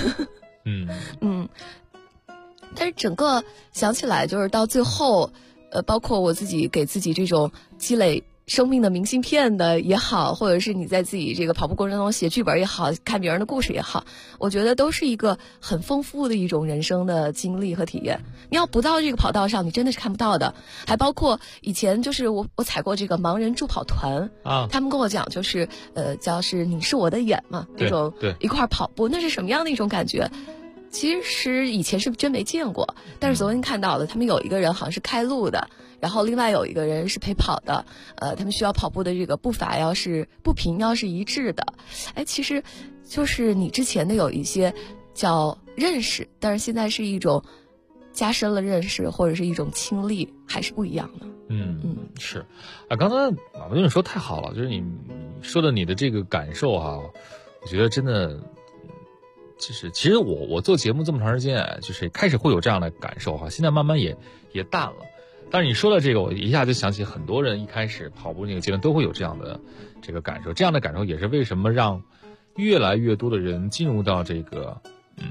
但是整个想起来就是到最后，包括我自己给自己这种积累生命的明信片的也好，或者是你在自己这个跑步过程中写剧本也好，看别人的故事也好，我觉得都是一个很丰富的一种人生的经历和体验。你要不到这个跑道上，你真的是看不到的。还包括以前就是我踩过这个盲人助跑团他们跟我讲就是叫是你是我的眼嘛，那种一块跑步，那是什么样的一种感觉？其实以前是真没见过，但是昨天看到了，他们有一个人好像是开路的，然后另外有一个人是陪跑的，他们需要跑步的这个步伐要是步频要是一致的。其实就是你之前的有一些叫认识，但是现在是一种加深了认识，或者是一种亲历，还是不一样的。 是刚才我跟你说太好了，就是你说的你的这个感受我觉得真的就是其实我做节目这么长时间，就是开始会有这样的感受现在慢慢也淡了。但是你说的这个，我一下就想起很多人一开始跑步那个阶段都会有这样的这个感受，这样的感受也是为什么让越来越多的人进入到这个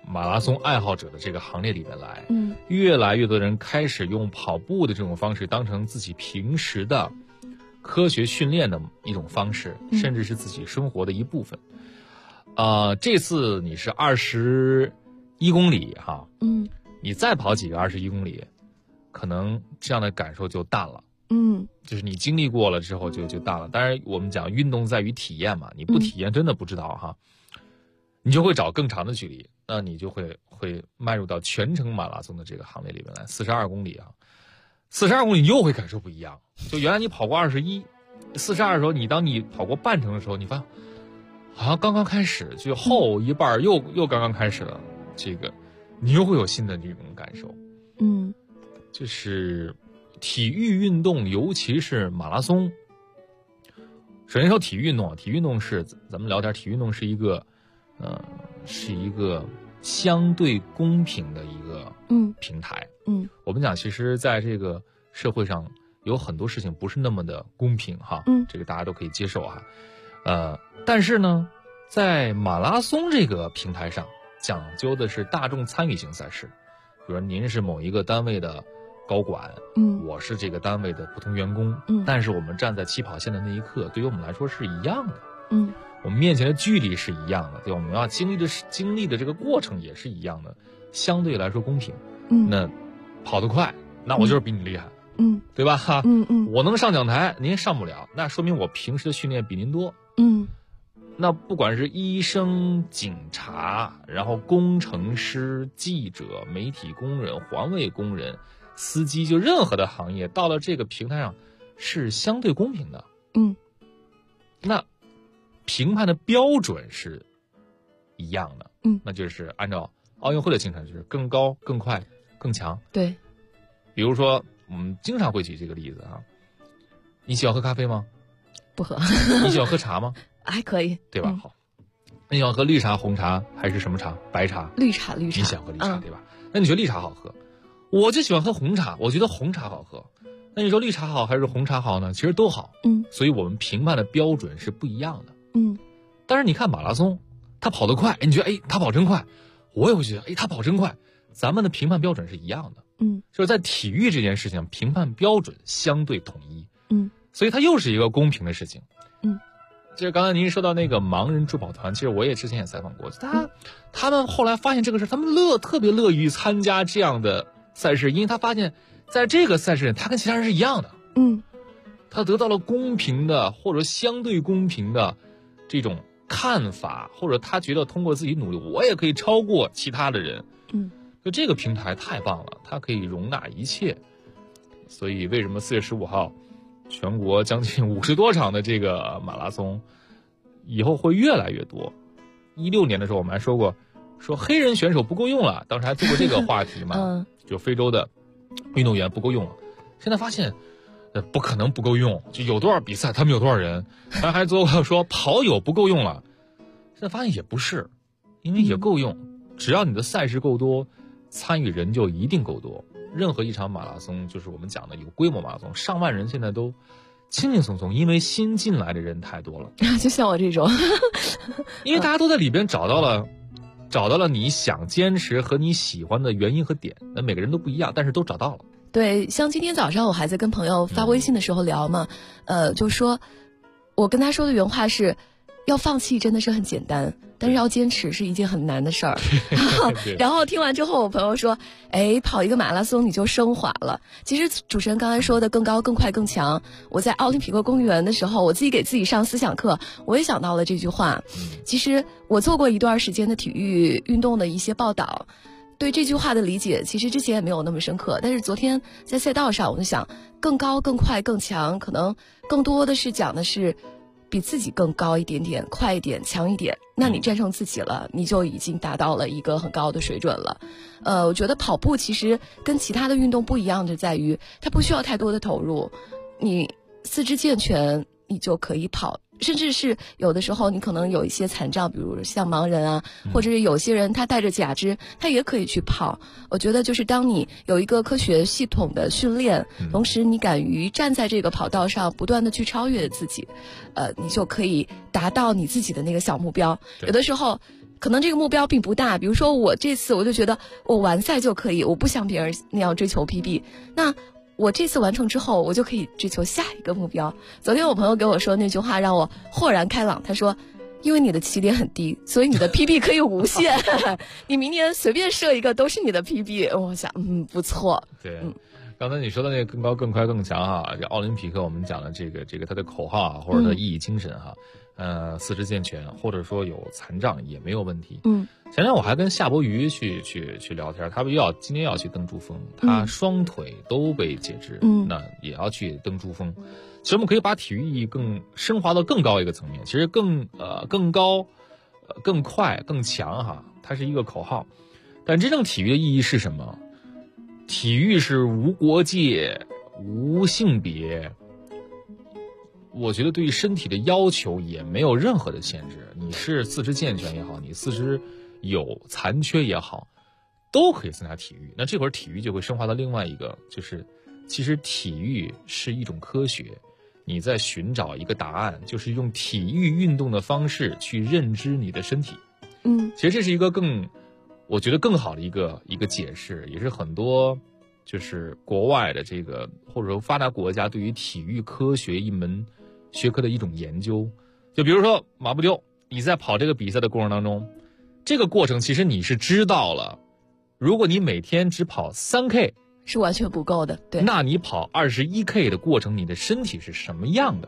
马拉松爱好者的这个行列里面来，越来越多人开始用跑步的这种方式当成自己平时的科学训练的一种方式，甚至是自己生活的一部分。这次你是21公里哈，你再跑几个21公里，可能这样的感受就淡了。就是你经历过了之后就淡了。当然我们讲运动在于体验嘛，你不体验真的不知道哈。你就会找更长的距离，那你就会迈入到全程马拉松的这个行列里面来。42公里啊，42公里你又会感受不一样。就原来你跑过21，42的时候，当你跑过半程的时候，你发现好像刚刚开始，就后一半又刚刚开始了，这个你又会有新的这种感受。就是体育运动，尤其是马拉松。首先说体育运动啊，体育运动是咱们聊点，体育运动是一个相对公平的一个平台。我们讲，其实在这个社会上有很多事情不是那么的公平哈，这个大家都可以接受哈。但是呢，在马拉松这个平台上，讲究的是大众参与型赛事，比如您是某一个单位的高管，我是这个单位的普通员工，但是我们站在起跑线的那一刻，对于我们来说是一样的。我们面前的距离是一样的，对吧？我们要经历的这个过程也是一样的，相对来说公平。那跑得快，那我就是比你厉害，对吧？我能上讲台，您上不了，那说明我平时的训练比您多。那不管是医生、警察，然后工程师、记者、媒体工人、环卫工人、司机，就任何的行业，到了这个平台上是相对公平的。那评判的标准是一样的，那就是按照奥运会的精神，就是更高、更快、更强。 对， 比如说我们经常会举这个例子啊，你喜欢喝咖啡吗？ 不喝。 你喜欢喝茶吗？ 还可以， 对吧？好，那你喜欢喝绿茶、红茶还是什么茶？白茶？ 绿茶。你喜欢喝绿茶，对吧？那你觉得绿茶好喝？我就喜欢喝红茶，我觉得红茶好喝。那你说绿茶好还是红茶好呢？其实都好。所以我们评判的标准是不一样的。但是你看马拉松，他跑得快，你觉得他跑真快，我也会觉得他跑真快，咱们的评判标准是一样的。就是在体育这件事情上，评判标准相对统一。所以它又是一个公平的事情。就是刚才您说到那个盲人助跑团，其实我也之前也采访过，他们后来发现这个事，他们特别乐于参加这样的赛事，因为他发现在这个赛事里他跟其他人是一样的。他得到了公平的或者相对公平的这种看法，或者他觉得通过自己努力，我也可以超过其他的人。就这个平台太棒了，它可以容纳一切。所以为什么4月15号全国将近50多场的这个马拉松以后会越来越多。16年的时候我们还说过，说黑人选手不够用了，当时还做过这个话题嘛。就非洲的运动员不够用了。现在发现不可能不够用，就有多少比赛他们有多少人，还做过说跑友不够用了，现在发现也不是，因为也够用，只要你的赛事够多，参与人就一定够多。任何一场马拉松，就是我们讲的有规模马拉松，上万人现在都轻轻松松，因为新进来的人太多了。 就像我这种因为大家都在里边找到了你想坚持和你喜欢的原因和点，那每个人都不一样，但是都找到了。 对，像今天早上我还在跟朋友发微信的时候聊嘛，就说我跟他说的原话是，要放弃真的是很简单，但是要坚持是一件很难的事儿。然后听完之后，我朋友说，跑一个马拉松你就升华了。其实主持人刚才说的更高、更快、更强，我在奥林匹克公园的时候，我自己给自己上思想课，我也想到了这句话。其实我做过一段时间的体育运动的一些报道，对这句话的理解其实之前也没有那么深刻，但是昨天在赛道上我就想，更高、更快、更强，可能更多的是讲的是比自己更高一点点、快一点、强一点，那你战胜自己了，你就已经达到了一个很高的水准了。我觉得跑步其实跟其他的运动不一样的在于，它不需要太多的投入，你四肢健全你就可以跑，甚至是有的时候你可能有一些残障，比如像盲人啊，或者是有些人他带着假肢，他也可以去跑。我觉得就是当你有一个科学系统的训练，同时你敢于站在这个跑道上不断的去超越自己，你就可以达到你自己的那个小目标。有的时候可能这个目标并不大，比如说我这次我就觉得我完赛就可以，我不像别人那样追求 PB， 那我这次完成之后，我就可以追求下一个目标。昨天我朋友给我说那句话让我豁然开朗，他说因为你的起点很低，所以你的 PB 可以无限你明年随便设一个都是你的 PB。 我想不错。 对，刚才你说的那个更高更快更强哈，这奥林匹克我们讲的这个它的口号啊，或者它的意义精神哈，四肢健全或者说有残障也没有问题。前天我还跟夏伯渝去聊天，他今年要去登珠峰，他双腿都被截肢，那也要去登珠峰。其实我们可以把体育意义更升华到更高一个层面，其实更高、更快、更强哈，它是一个口号。但真正体育的意义是什么？体育是无国界、无性别，我觉得对于身体的要求也没有任何的限制。你是四肢健全也好，你四肢有残缺也好，都可以参加体育。那这会儿体育就会升华到另外一个，就是其实体育是一种科学，你在寻找一个答案，就是用体育运动的方式去认知你的身体。其实这是一个我觉得更好的一个解释，也是很多就是国外的这个或者说发达国家对于体育科学一门学科的一种研究。就比如说马布丢，你在跑这个比赛的过程当中，这个过程其实你是知道了，如果你每天只跑3K 是完全不够的。对， 那你跑21K 的过程，你的身体是什么样的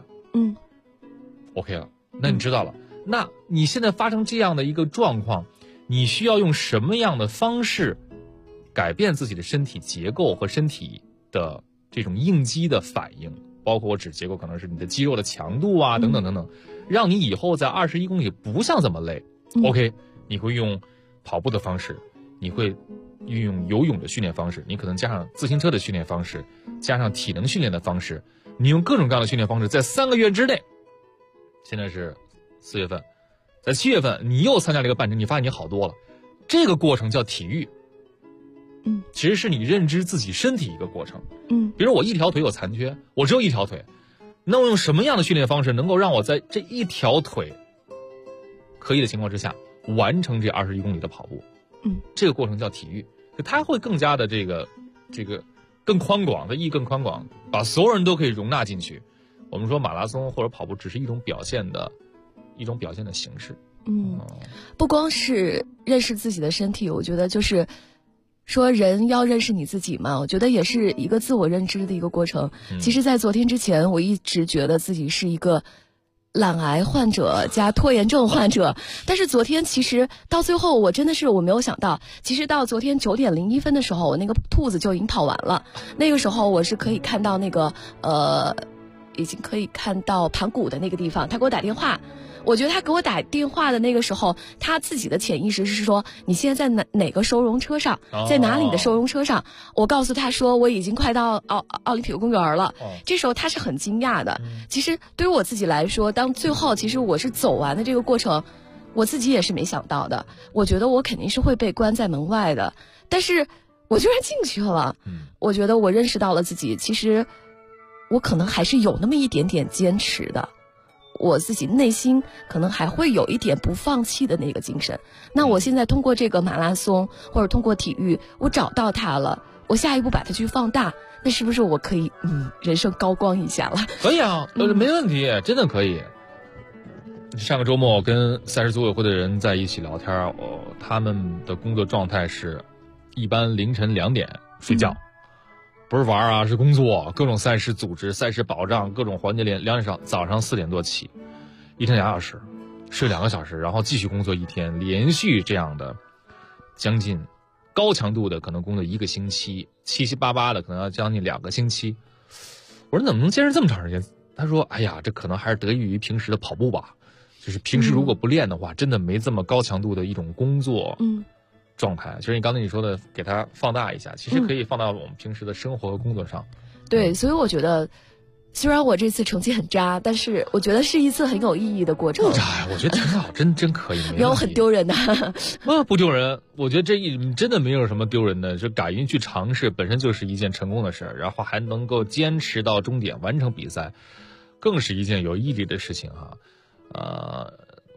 ？OK 了，那你知道了。那你现在发生这样的一个状况，你需要用什么样的方式改变自己的身体结构和身体的这种应激的反应，包括我指结构可能是你的肌肉的强度啊等等等等，让你以后在21公里不像这么累。OK， 你会用跑步的方式，你会运用游泳的训练方式，你可能加上自行车的训练方式，加上体能训练的方式，你用各种各样的训练方式，在3个月之内，现在是4月份，在7月份你又参加了一个半程，你发现你好多了。这个过程叫体育，其实是你认知自己身体一个过程。比如我一条腿有残缺，我只有一条腿，那我用什么样的训练方式能够让我在这一条腿可以的情况之下完成这21公里的跑步？这个过程叫体育，它会更加的这个更宽广的意义，更宽广，把所有人都可以容纳进去。我们说马拉松或者跑步只是一种表现的形式。 不光是认识自己的身体，我觉得就是说人要认识你自己嘛，我觉得也是一个自我认知的一个过程。其实在昨天之前，我一直觉得自己是一个懒癌患者加拖延症患者，但是昨天其实到最后我真的是我没有想到，其实到昨天9点01分的时候，我那个兔子就已经跑完了。那个时候我是可以看到那个已经可以看到盘古的那个地方，他给我打电话。我觉得他给我打电话的那个时候，他自己的潜意识是说你现在在哪个收容车上，在哪里的收容车上。我告诉他说我已经快到奥林匹克公园了。这时候他是很惊讶的。其实对于我自己来说，当最后其实我是走完的这个过程，我自己也是没想到的。我觉得我肯定是会被关在门外的，但是我居然进去了。我觉得我认识到了自己，其实我可能还是有那么一点点坚持的，我自己内心可能还会有一点不放弃的那个精神。那我现在通过这个马拉松或者通过体育，我找到它了，我下一步把它去放大，那是不是我可以人生高光一下了？ 可以啊，没问题，真的可以。上个周末我跟赛事组委会的人在一起聊天，他们的工作状态是一般凌晨2点睡觉。不是玩啊，是工作，各种赛事组织、赛事保障，各种环节2点上，早上4点多起，一天2小时，睡2个小时，然后继续工作1天，连续这样的将近高强度的可能工作1个星期，7七八八的可能要将近2个星期。我说怎么能坚持这么长时间？他说哎呀，这可能还是得益于平时的跑步吧，就是平时如果不练的话，真的没这么高强度的一种工作状态。其实你刚才你说的给它放大一下，其实可以放到我们平时的生活和工作上。 对，所以我觉得虽然我这次成绩很渣，但是我觉得是一次很有意义的过程。 不渣呀，我觉得挺好，真可以。 没有很丢人的。 不丢人，我觉得真的没有什么丢人的，就敢于去尝试本身就是一件成功的事，然后还能够坚持到终点完成比赛，更是一件有意义的事情哈。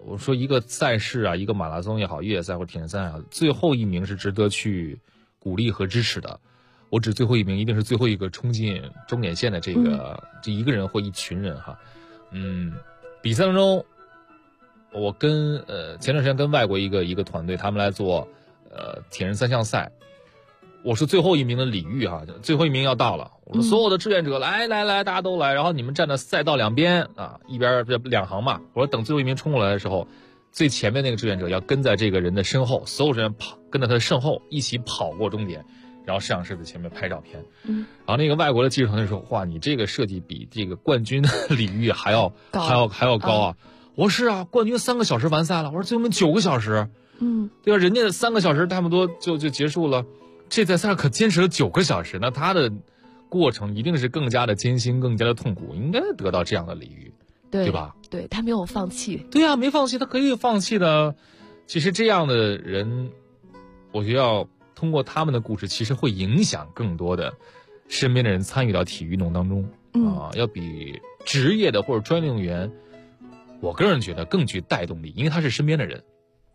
我说一个赛事啊，一个马拉松也好，越野赛或者铁人赛也好，最后一名是值得去鼓励和支持的。我指最后一名一定是最后一个冲进终点线的这一个人或一群人哈。比赛当中，我跟前段时间跟外国一个团队，他们来做铁人3项赛。我是最后一名的李玉哈，最后一名要到了。我说所有的志愿者来，大家都来，然后你们站在赛道两边啊，一边两行嘛。我说等最后一名冲过来的时候，最前面那个志愿者要跟在这个人的身后，所有人跟在他的身后一起跑过终点，然后摄像师在前面拍照片。然后那个外国的记者团队说：“哇，你这个设计比这个冠军的李玉还要高啊！”我说：“是啊，冠军3个小时完赛了。”我说：“最后我们9个小时。”对吧？人家3个小时差不多就结束了。这在赛上可坚持了9个小时，那他的过程一定是更加的艰辛，更加的痛苦，应该得到这样的礼遇，对吧？ 对，他没有放弃。 对啊，没放弃，他可以放弃的。其实这样的人，我觉得要通过他们的故事，其实会影响更多的身边的人参与到体育运动当中要比职业的或者专业运动员，我个人觉得更具带动力，因为他是身边的人。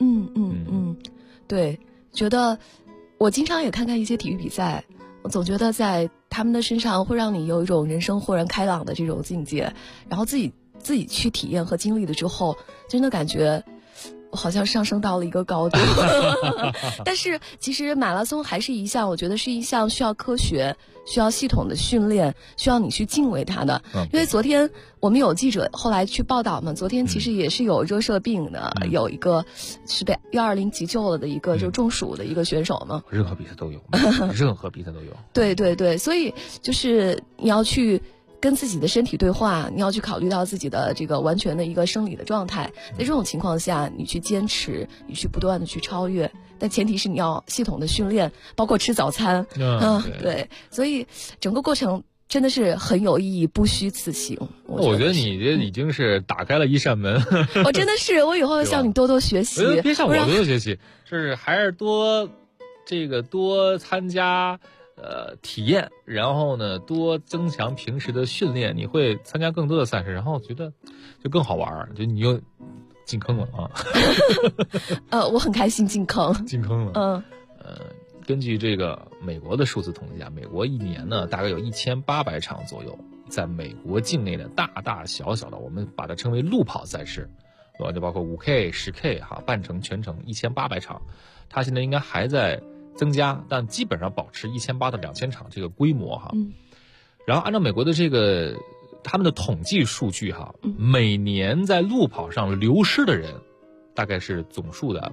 对，觉得。我经常也看一些体育比赛，我总觉得在他们的身上会让你有一种人生豁然开朗的这种境界，然后自己去体验和经历了之后，真的感觉我好像上升到了一个高度。但是其实马拉松还是一项，我觉得是一项需要科学、需要系统的训练，需要你去敬畏它的。因为昨天我们有记者后来去报道嘛，昨天其实也是有热射病的，有一个是被120急救了的一个就中暑的一个选手嘛。 任何比赛都有，任何比赛都有。 对，所以就是你要去跟自己的身体对话，你要去考虑到自己的这个完全的一个生理的状态，在这种情况下，你去坚持，你去不断的去超越，但前提是你要系统的训练，包括吃早餐。对，所以整个过程真的是很有意义，不虚此行。 我觉得你这已经是打开了一扇门。 我真的是，我以后要向你多多学习。 别向我多多学习，是还是多参加。体验，然后呢，多增强平时的训练，你会参加更多的赛事，然后觉得就更好玩，就你又进坑了啊！ 我很开心进坑了。根据这个美国的数字统计啊，美国一年呢大概有1800场左右，在美国境内的大大小小的，我们把它称为路跑赛事，就包括5K、10K 半程、全程1800场，它现在应该还在增加，但基本上保持1800到2000场这个规模哈。然后按照美国的这个他们的统计数据哈，每年在路跑上流失的人大概是总数的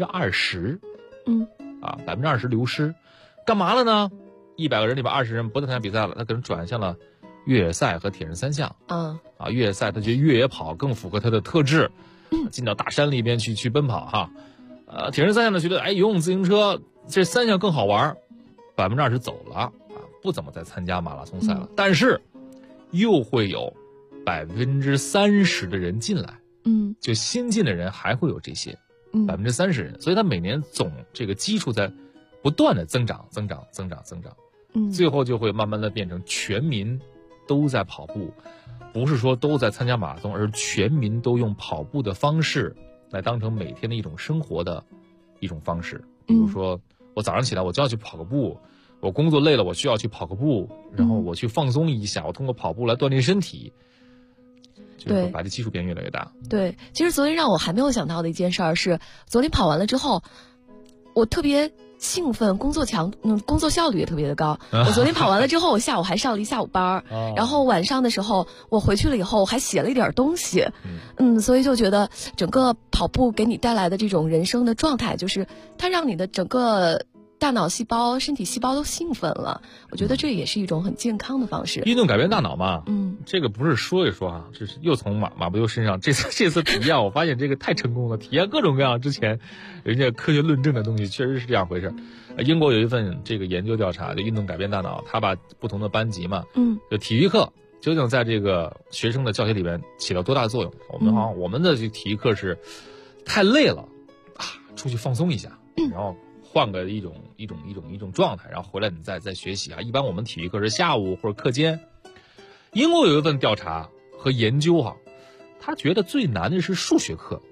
20%。20%流失，干嘛了呢？100个人里边20人不再参加比赛了，他可能转向了越野赛和铁人3项。越野赛他觉得越野跑更符合他的特质，进到大山里边去奔跑哈。铁人3项呢觉得游泳自行车这3项更好玩，20%走了不怎么再参加马拉松赛了。但是又会有30%的人进来，就新进的人还会有这些30%人，所以他每年总这个基数在不断的增长，最后就会慢慢的变成全民都在跑步，不是说都在参加马拉松，而是全民都用跑步的方式来当成每天的一种生活的一种方式。比如说我早上起来我就要去跑个步，我工作累了我需要去跑个步，然后我去放松一下，我通过跑步来锻炼身体，就是把这基数变越来越大。 对，其实昨天让我还没有想到的一件事儿是，昨天跑完了之后我特别兴奋，工作效率也特别的高。我昨天跑完了之后，我下午还上了一下午班，然后晚上的时候我回去了以后还写了一点东西。所以就觉得整个跑步给你带来的这种人生的状态，就是它让你的整个大脑细胞、身体细胞都兴奋了。我觉得这也是一种很健康的方式。 运动改变大脑嘛，这个不是说一说这是又从马伯庸身上这次体验，我发现这个太成功了，体验各种各样之前人家科学论证的东西，确实是这样回事。英国有一份这个研究调查，就运动改变大脑，他把不同的班级嘛，就体育课究竟在这个学生的教学里边起到多大的作用？我们的这体育课是太累了出去放松一下，然后换个一种状态，然后回来你再学习一般我们体育课是下午或者课间。英国有一份调查和研究他觉得最难的是数学课，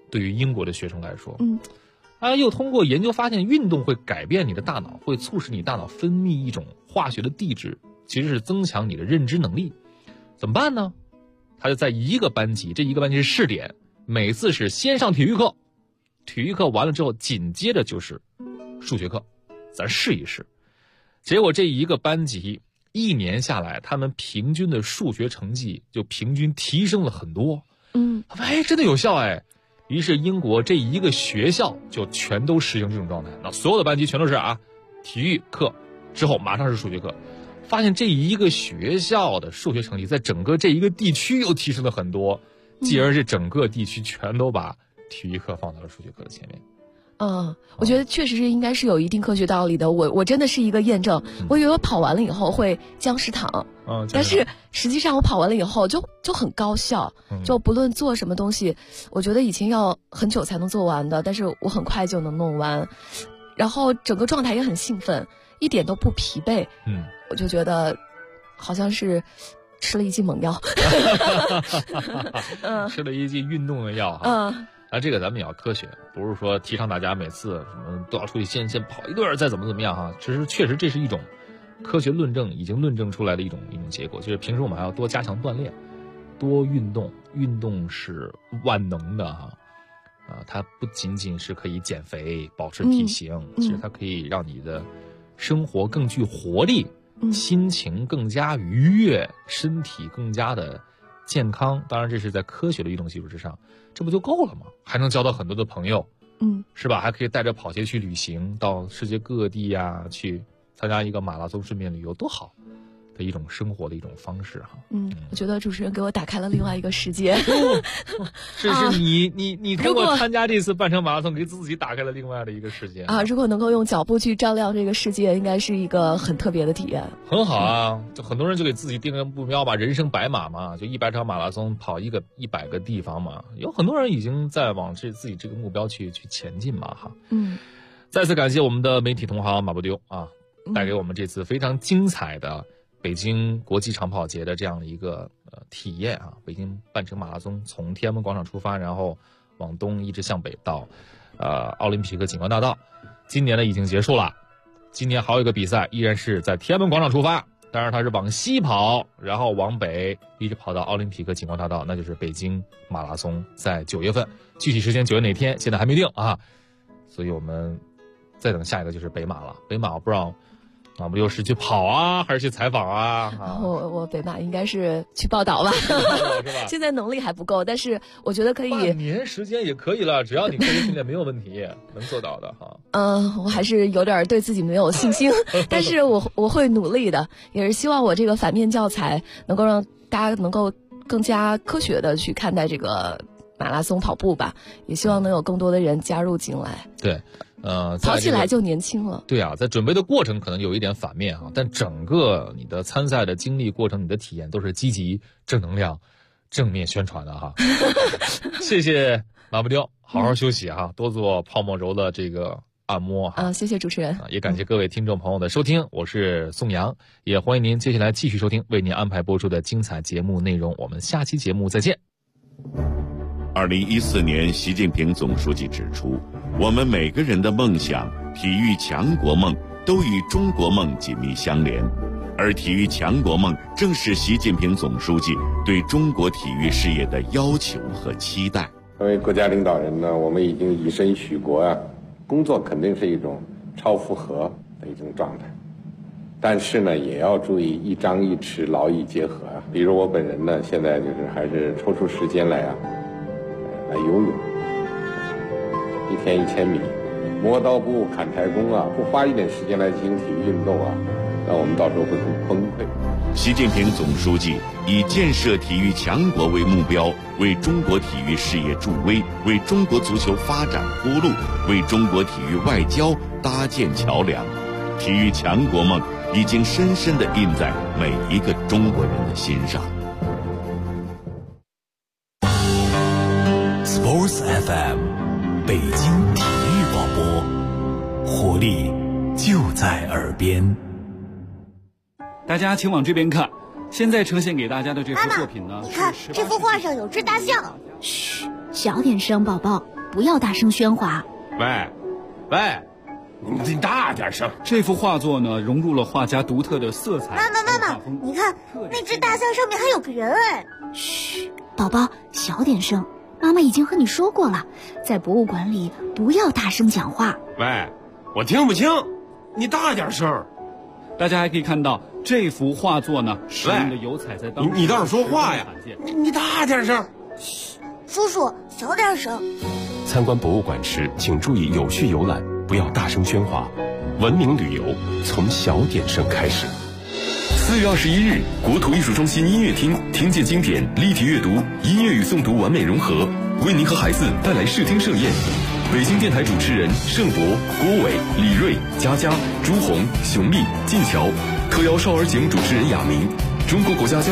对于英国的学生来说，又通过研究发现，运动会改变你的大脑，会促使你大脑分泌一种化学的地质，其实是增强你的认知能力。怎么办呢？他就在一个班级，这一个班级是试点，每次是先上体育课，体育课完了之后紧接着就是数学课，咱试一试。结果这一个班级1年下来，他们平均的数学成绩就平均提升了很多。真的有效哎。于是英国这一个学校就全都实行这种状态，那所有的班级全都是体育课之后马上是数学课，发现这一个学校的数学成绩在整个这一个地区又提升了很多，继而这整个地区全都把体育课放到了数学课的前面。 我觉得确实是应该是有一定科学道理的。我真的是一个验证，我以为我跑完了以后会降食糖，但是实际上我跑完了以后就很高效，就不论做什么东西，我觉得以前要很久才能做完的，但是我很快就能弄完，然后整个状态也很兴奋，一点都不疲惫。我就觉得好像是吃了一剂猛药。 吃了一剂运动的药这个咱们也要科学，不是说提倡大家每次什么都要出去先跑一顿再怎么样其实确实这是一种科学论证，已经论证出来的一种结果，就是平时我们还要多加强锻炼，多运动，运动是万能的它不仅仅是可以减肥保持体型，其实它可以让你的生活更具活力，心情更加愉悦，身体更加的健康。当然这是在科学的运动基础之上，这不就够了吗？还能交到很多的朋友，是吧？还可以带着跑鞋去旅行，到世界各地去参加一个马拉松，顺便旅游，多好的一种生活的一种方式我觉得主持人给我打开了另外一个世界。 是你通过参加这次半程马拉松，给自己打开了另外的一个世界如果能够用脚步去照亮这个世界，应该是一个很特别的体验。 很好就很多人就给自己定个目标吧，人生100码嘛，就100场马拉松，跑100个地方嘛，有很多人已经在往自己这个目标去前进嘛再次感谢我们的媒体同行马不丢带给我们这次非常精彩的北京国际长跑节的这样的一个体验北京半程马拉松从天安门广场出发，然后往东一直向北到奥林匹克景观大道，今年呢已经结束了。今年还有一个比赛依然是在天安门广场出发，当然它是往西跑，然后往北一直跑到奥林匹克景观大道，那就是北京马拉松，在9月份，具体时间9月哪天现在还没定所以我们再等下一个就是北马了。北马我不知道马不丢是去跑还是去采访我北马应该是去报道吧。现在能力还不够，但是我觉得可以半年时间也可以了，只要你科学训练没有问题，能做到的我还是有点对自己没有信心，但是我会努力的，也是希望我这个反面教材能够让大家能够更加科学的去看待这个马拉松跑步吧，也希望能有更多的人加入进来。 对跑起来就年轻了。 对在准备的过程可能有一点反面但整个你的参赛的经历过程，你的体验都是积极正能量正面宣传的谢谢马不丢，好好休息多做泡沫轴的这个按摩谢谢主持人也感谢各位听众朋友的收听，我是宋阳，也欢迎您接下来继续收听为您安排播出的精彩节目内容，我们下期节目再见。 2014年，习近平总书记指出，我们每个人的梦想、体育强国梦都与中国梦紧密相连，而体育强国梦正是习近平总书记对中国体育事业的要求和期待。 作为国家领导人呢，我们已经以身许国工作肯定是一种超负荷的一种状态，但是呢，也要注意一张一弛，劳逸结合比如我本人呢，现在就是还是抽出时间来游泳，1天1000米，磨刀不误砍柴工不花一点时间来进行体育运动那我们到时候会很崩溃。 习近平总书记以建设体育强国为目标，为中国体育事业助威，为中国足球发展铺路，为中国体育外交搭建桥梁。体育强国梦已经深深地印在每一个中国人的心上。 Sports FM， 北京体育广播，活力就在耳边。 大家请往这边看，现在呈现给大家的这幅作品呢， 你看这幅画上有只大象。 嘘，小点声，宝宝。 不要大声喧哗。 喂，你大点声。 这幅画作呢，融入了画家独特的色彩。 妈妈，你看那只大象上面还有个人哎。 嘘，宝宝，小点声。妈妈已经和你说过了，在博物馆里不要大声讲话。 喂，我听不清，你大点声。 大家还可以看到这幅画作呢，使用的油彩在当时你倒是说话呀！你大点声。 嘘，叔叔小点声。 参观博物馆时，请注意有序游览，不要大声喧哗。文明旅游从小点声开始。 4月21日，国土艺术中心音乐厅听见经典，立体阅读，音乐与诵读完美融合，为您和孩子带来视听盛宴。北京电台主持人盛博、郭伟、李锐、佳佳、朱红、熊丽、晋桥，特邀少儿节目主持人亚明，中国国家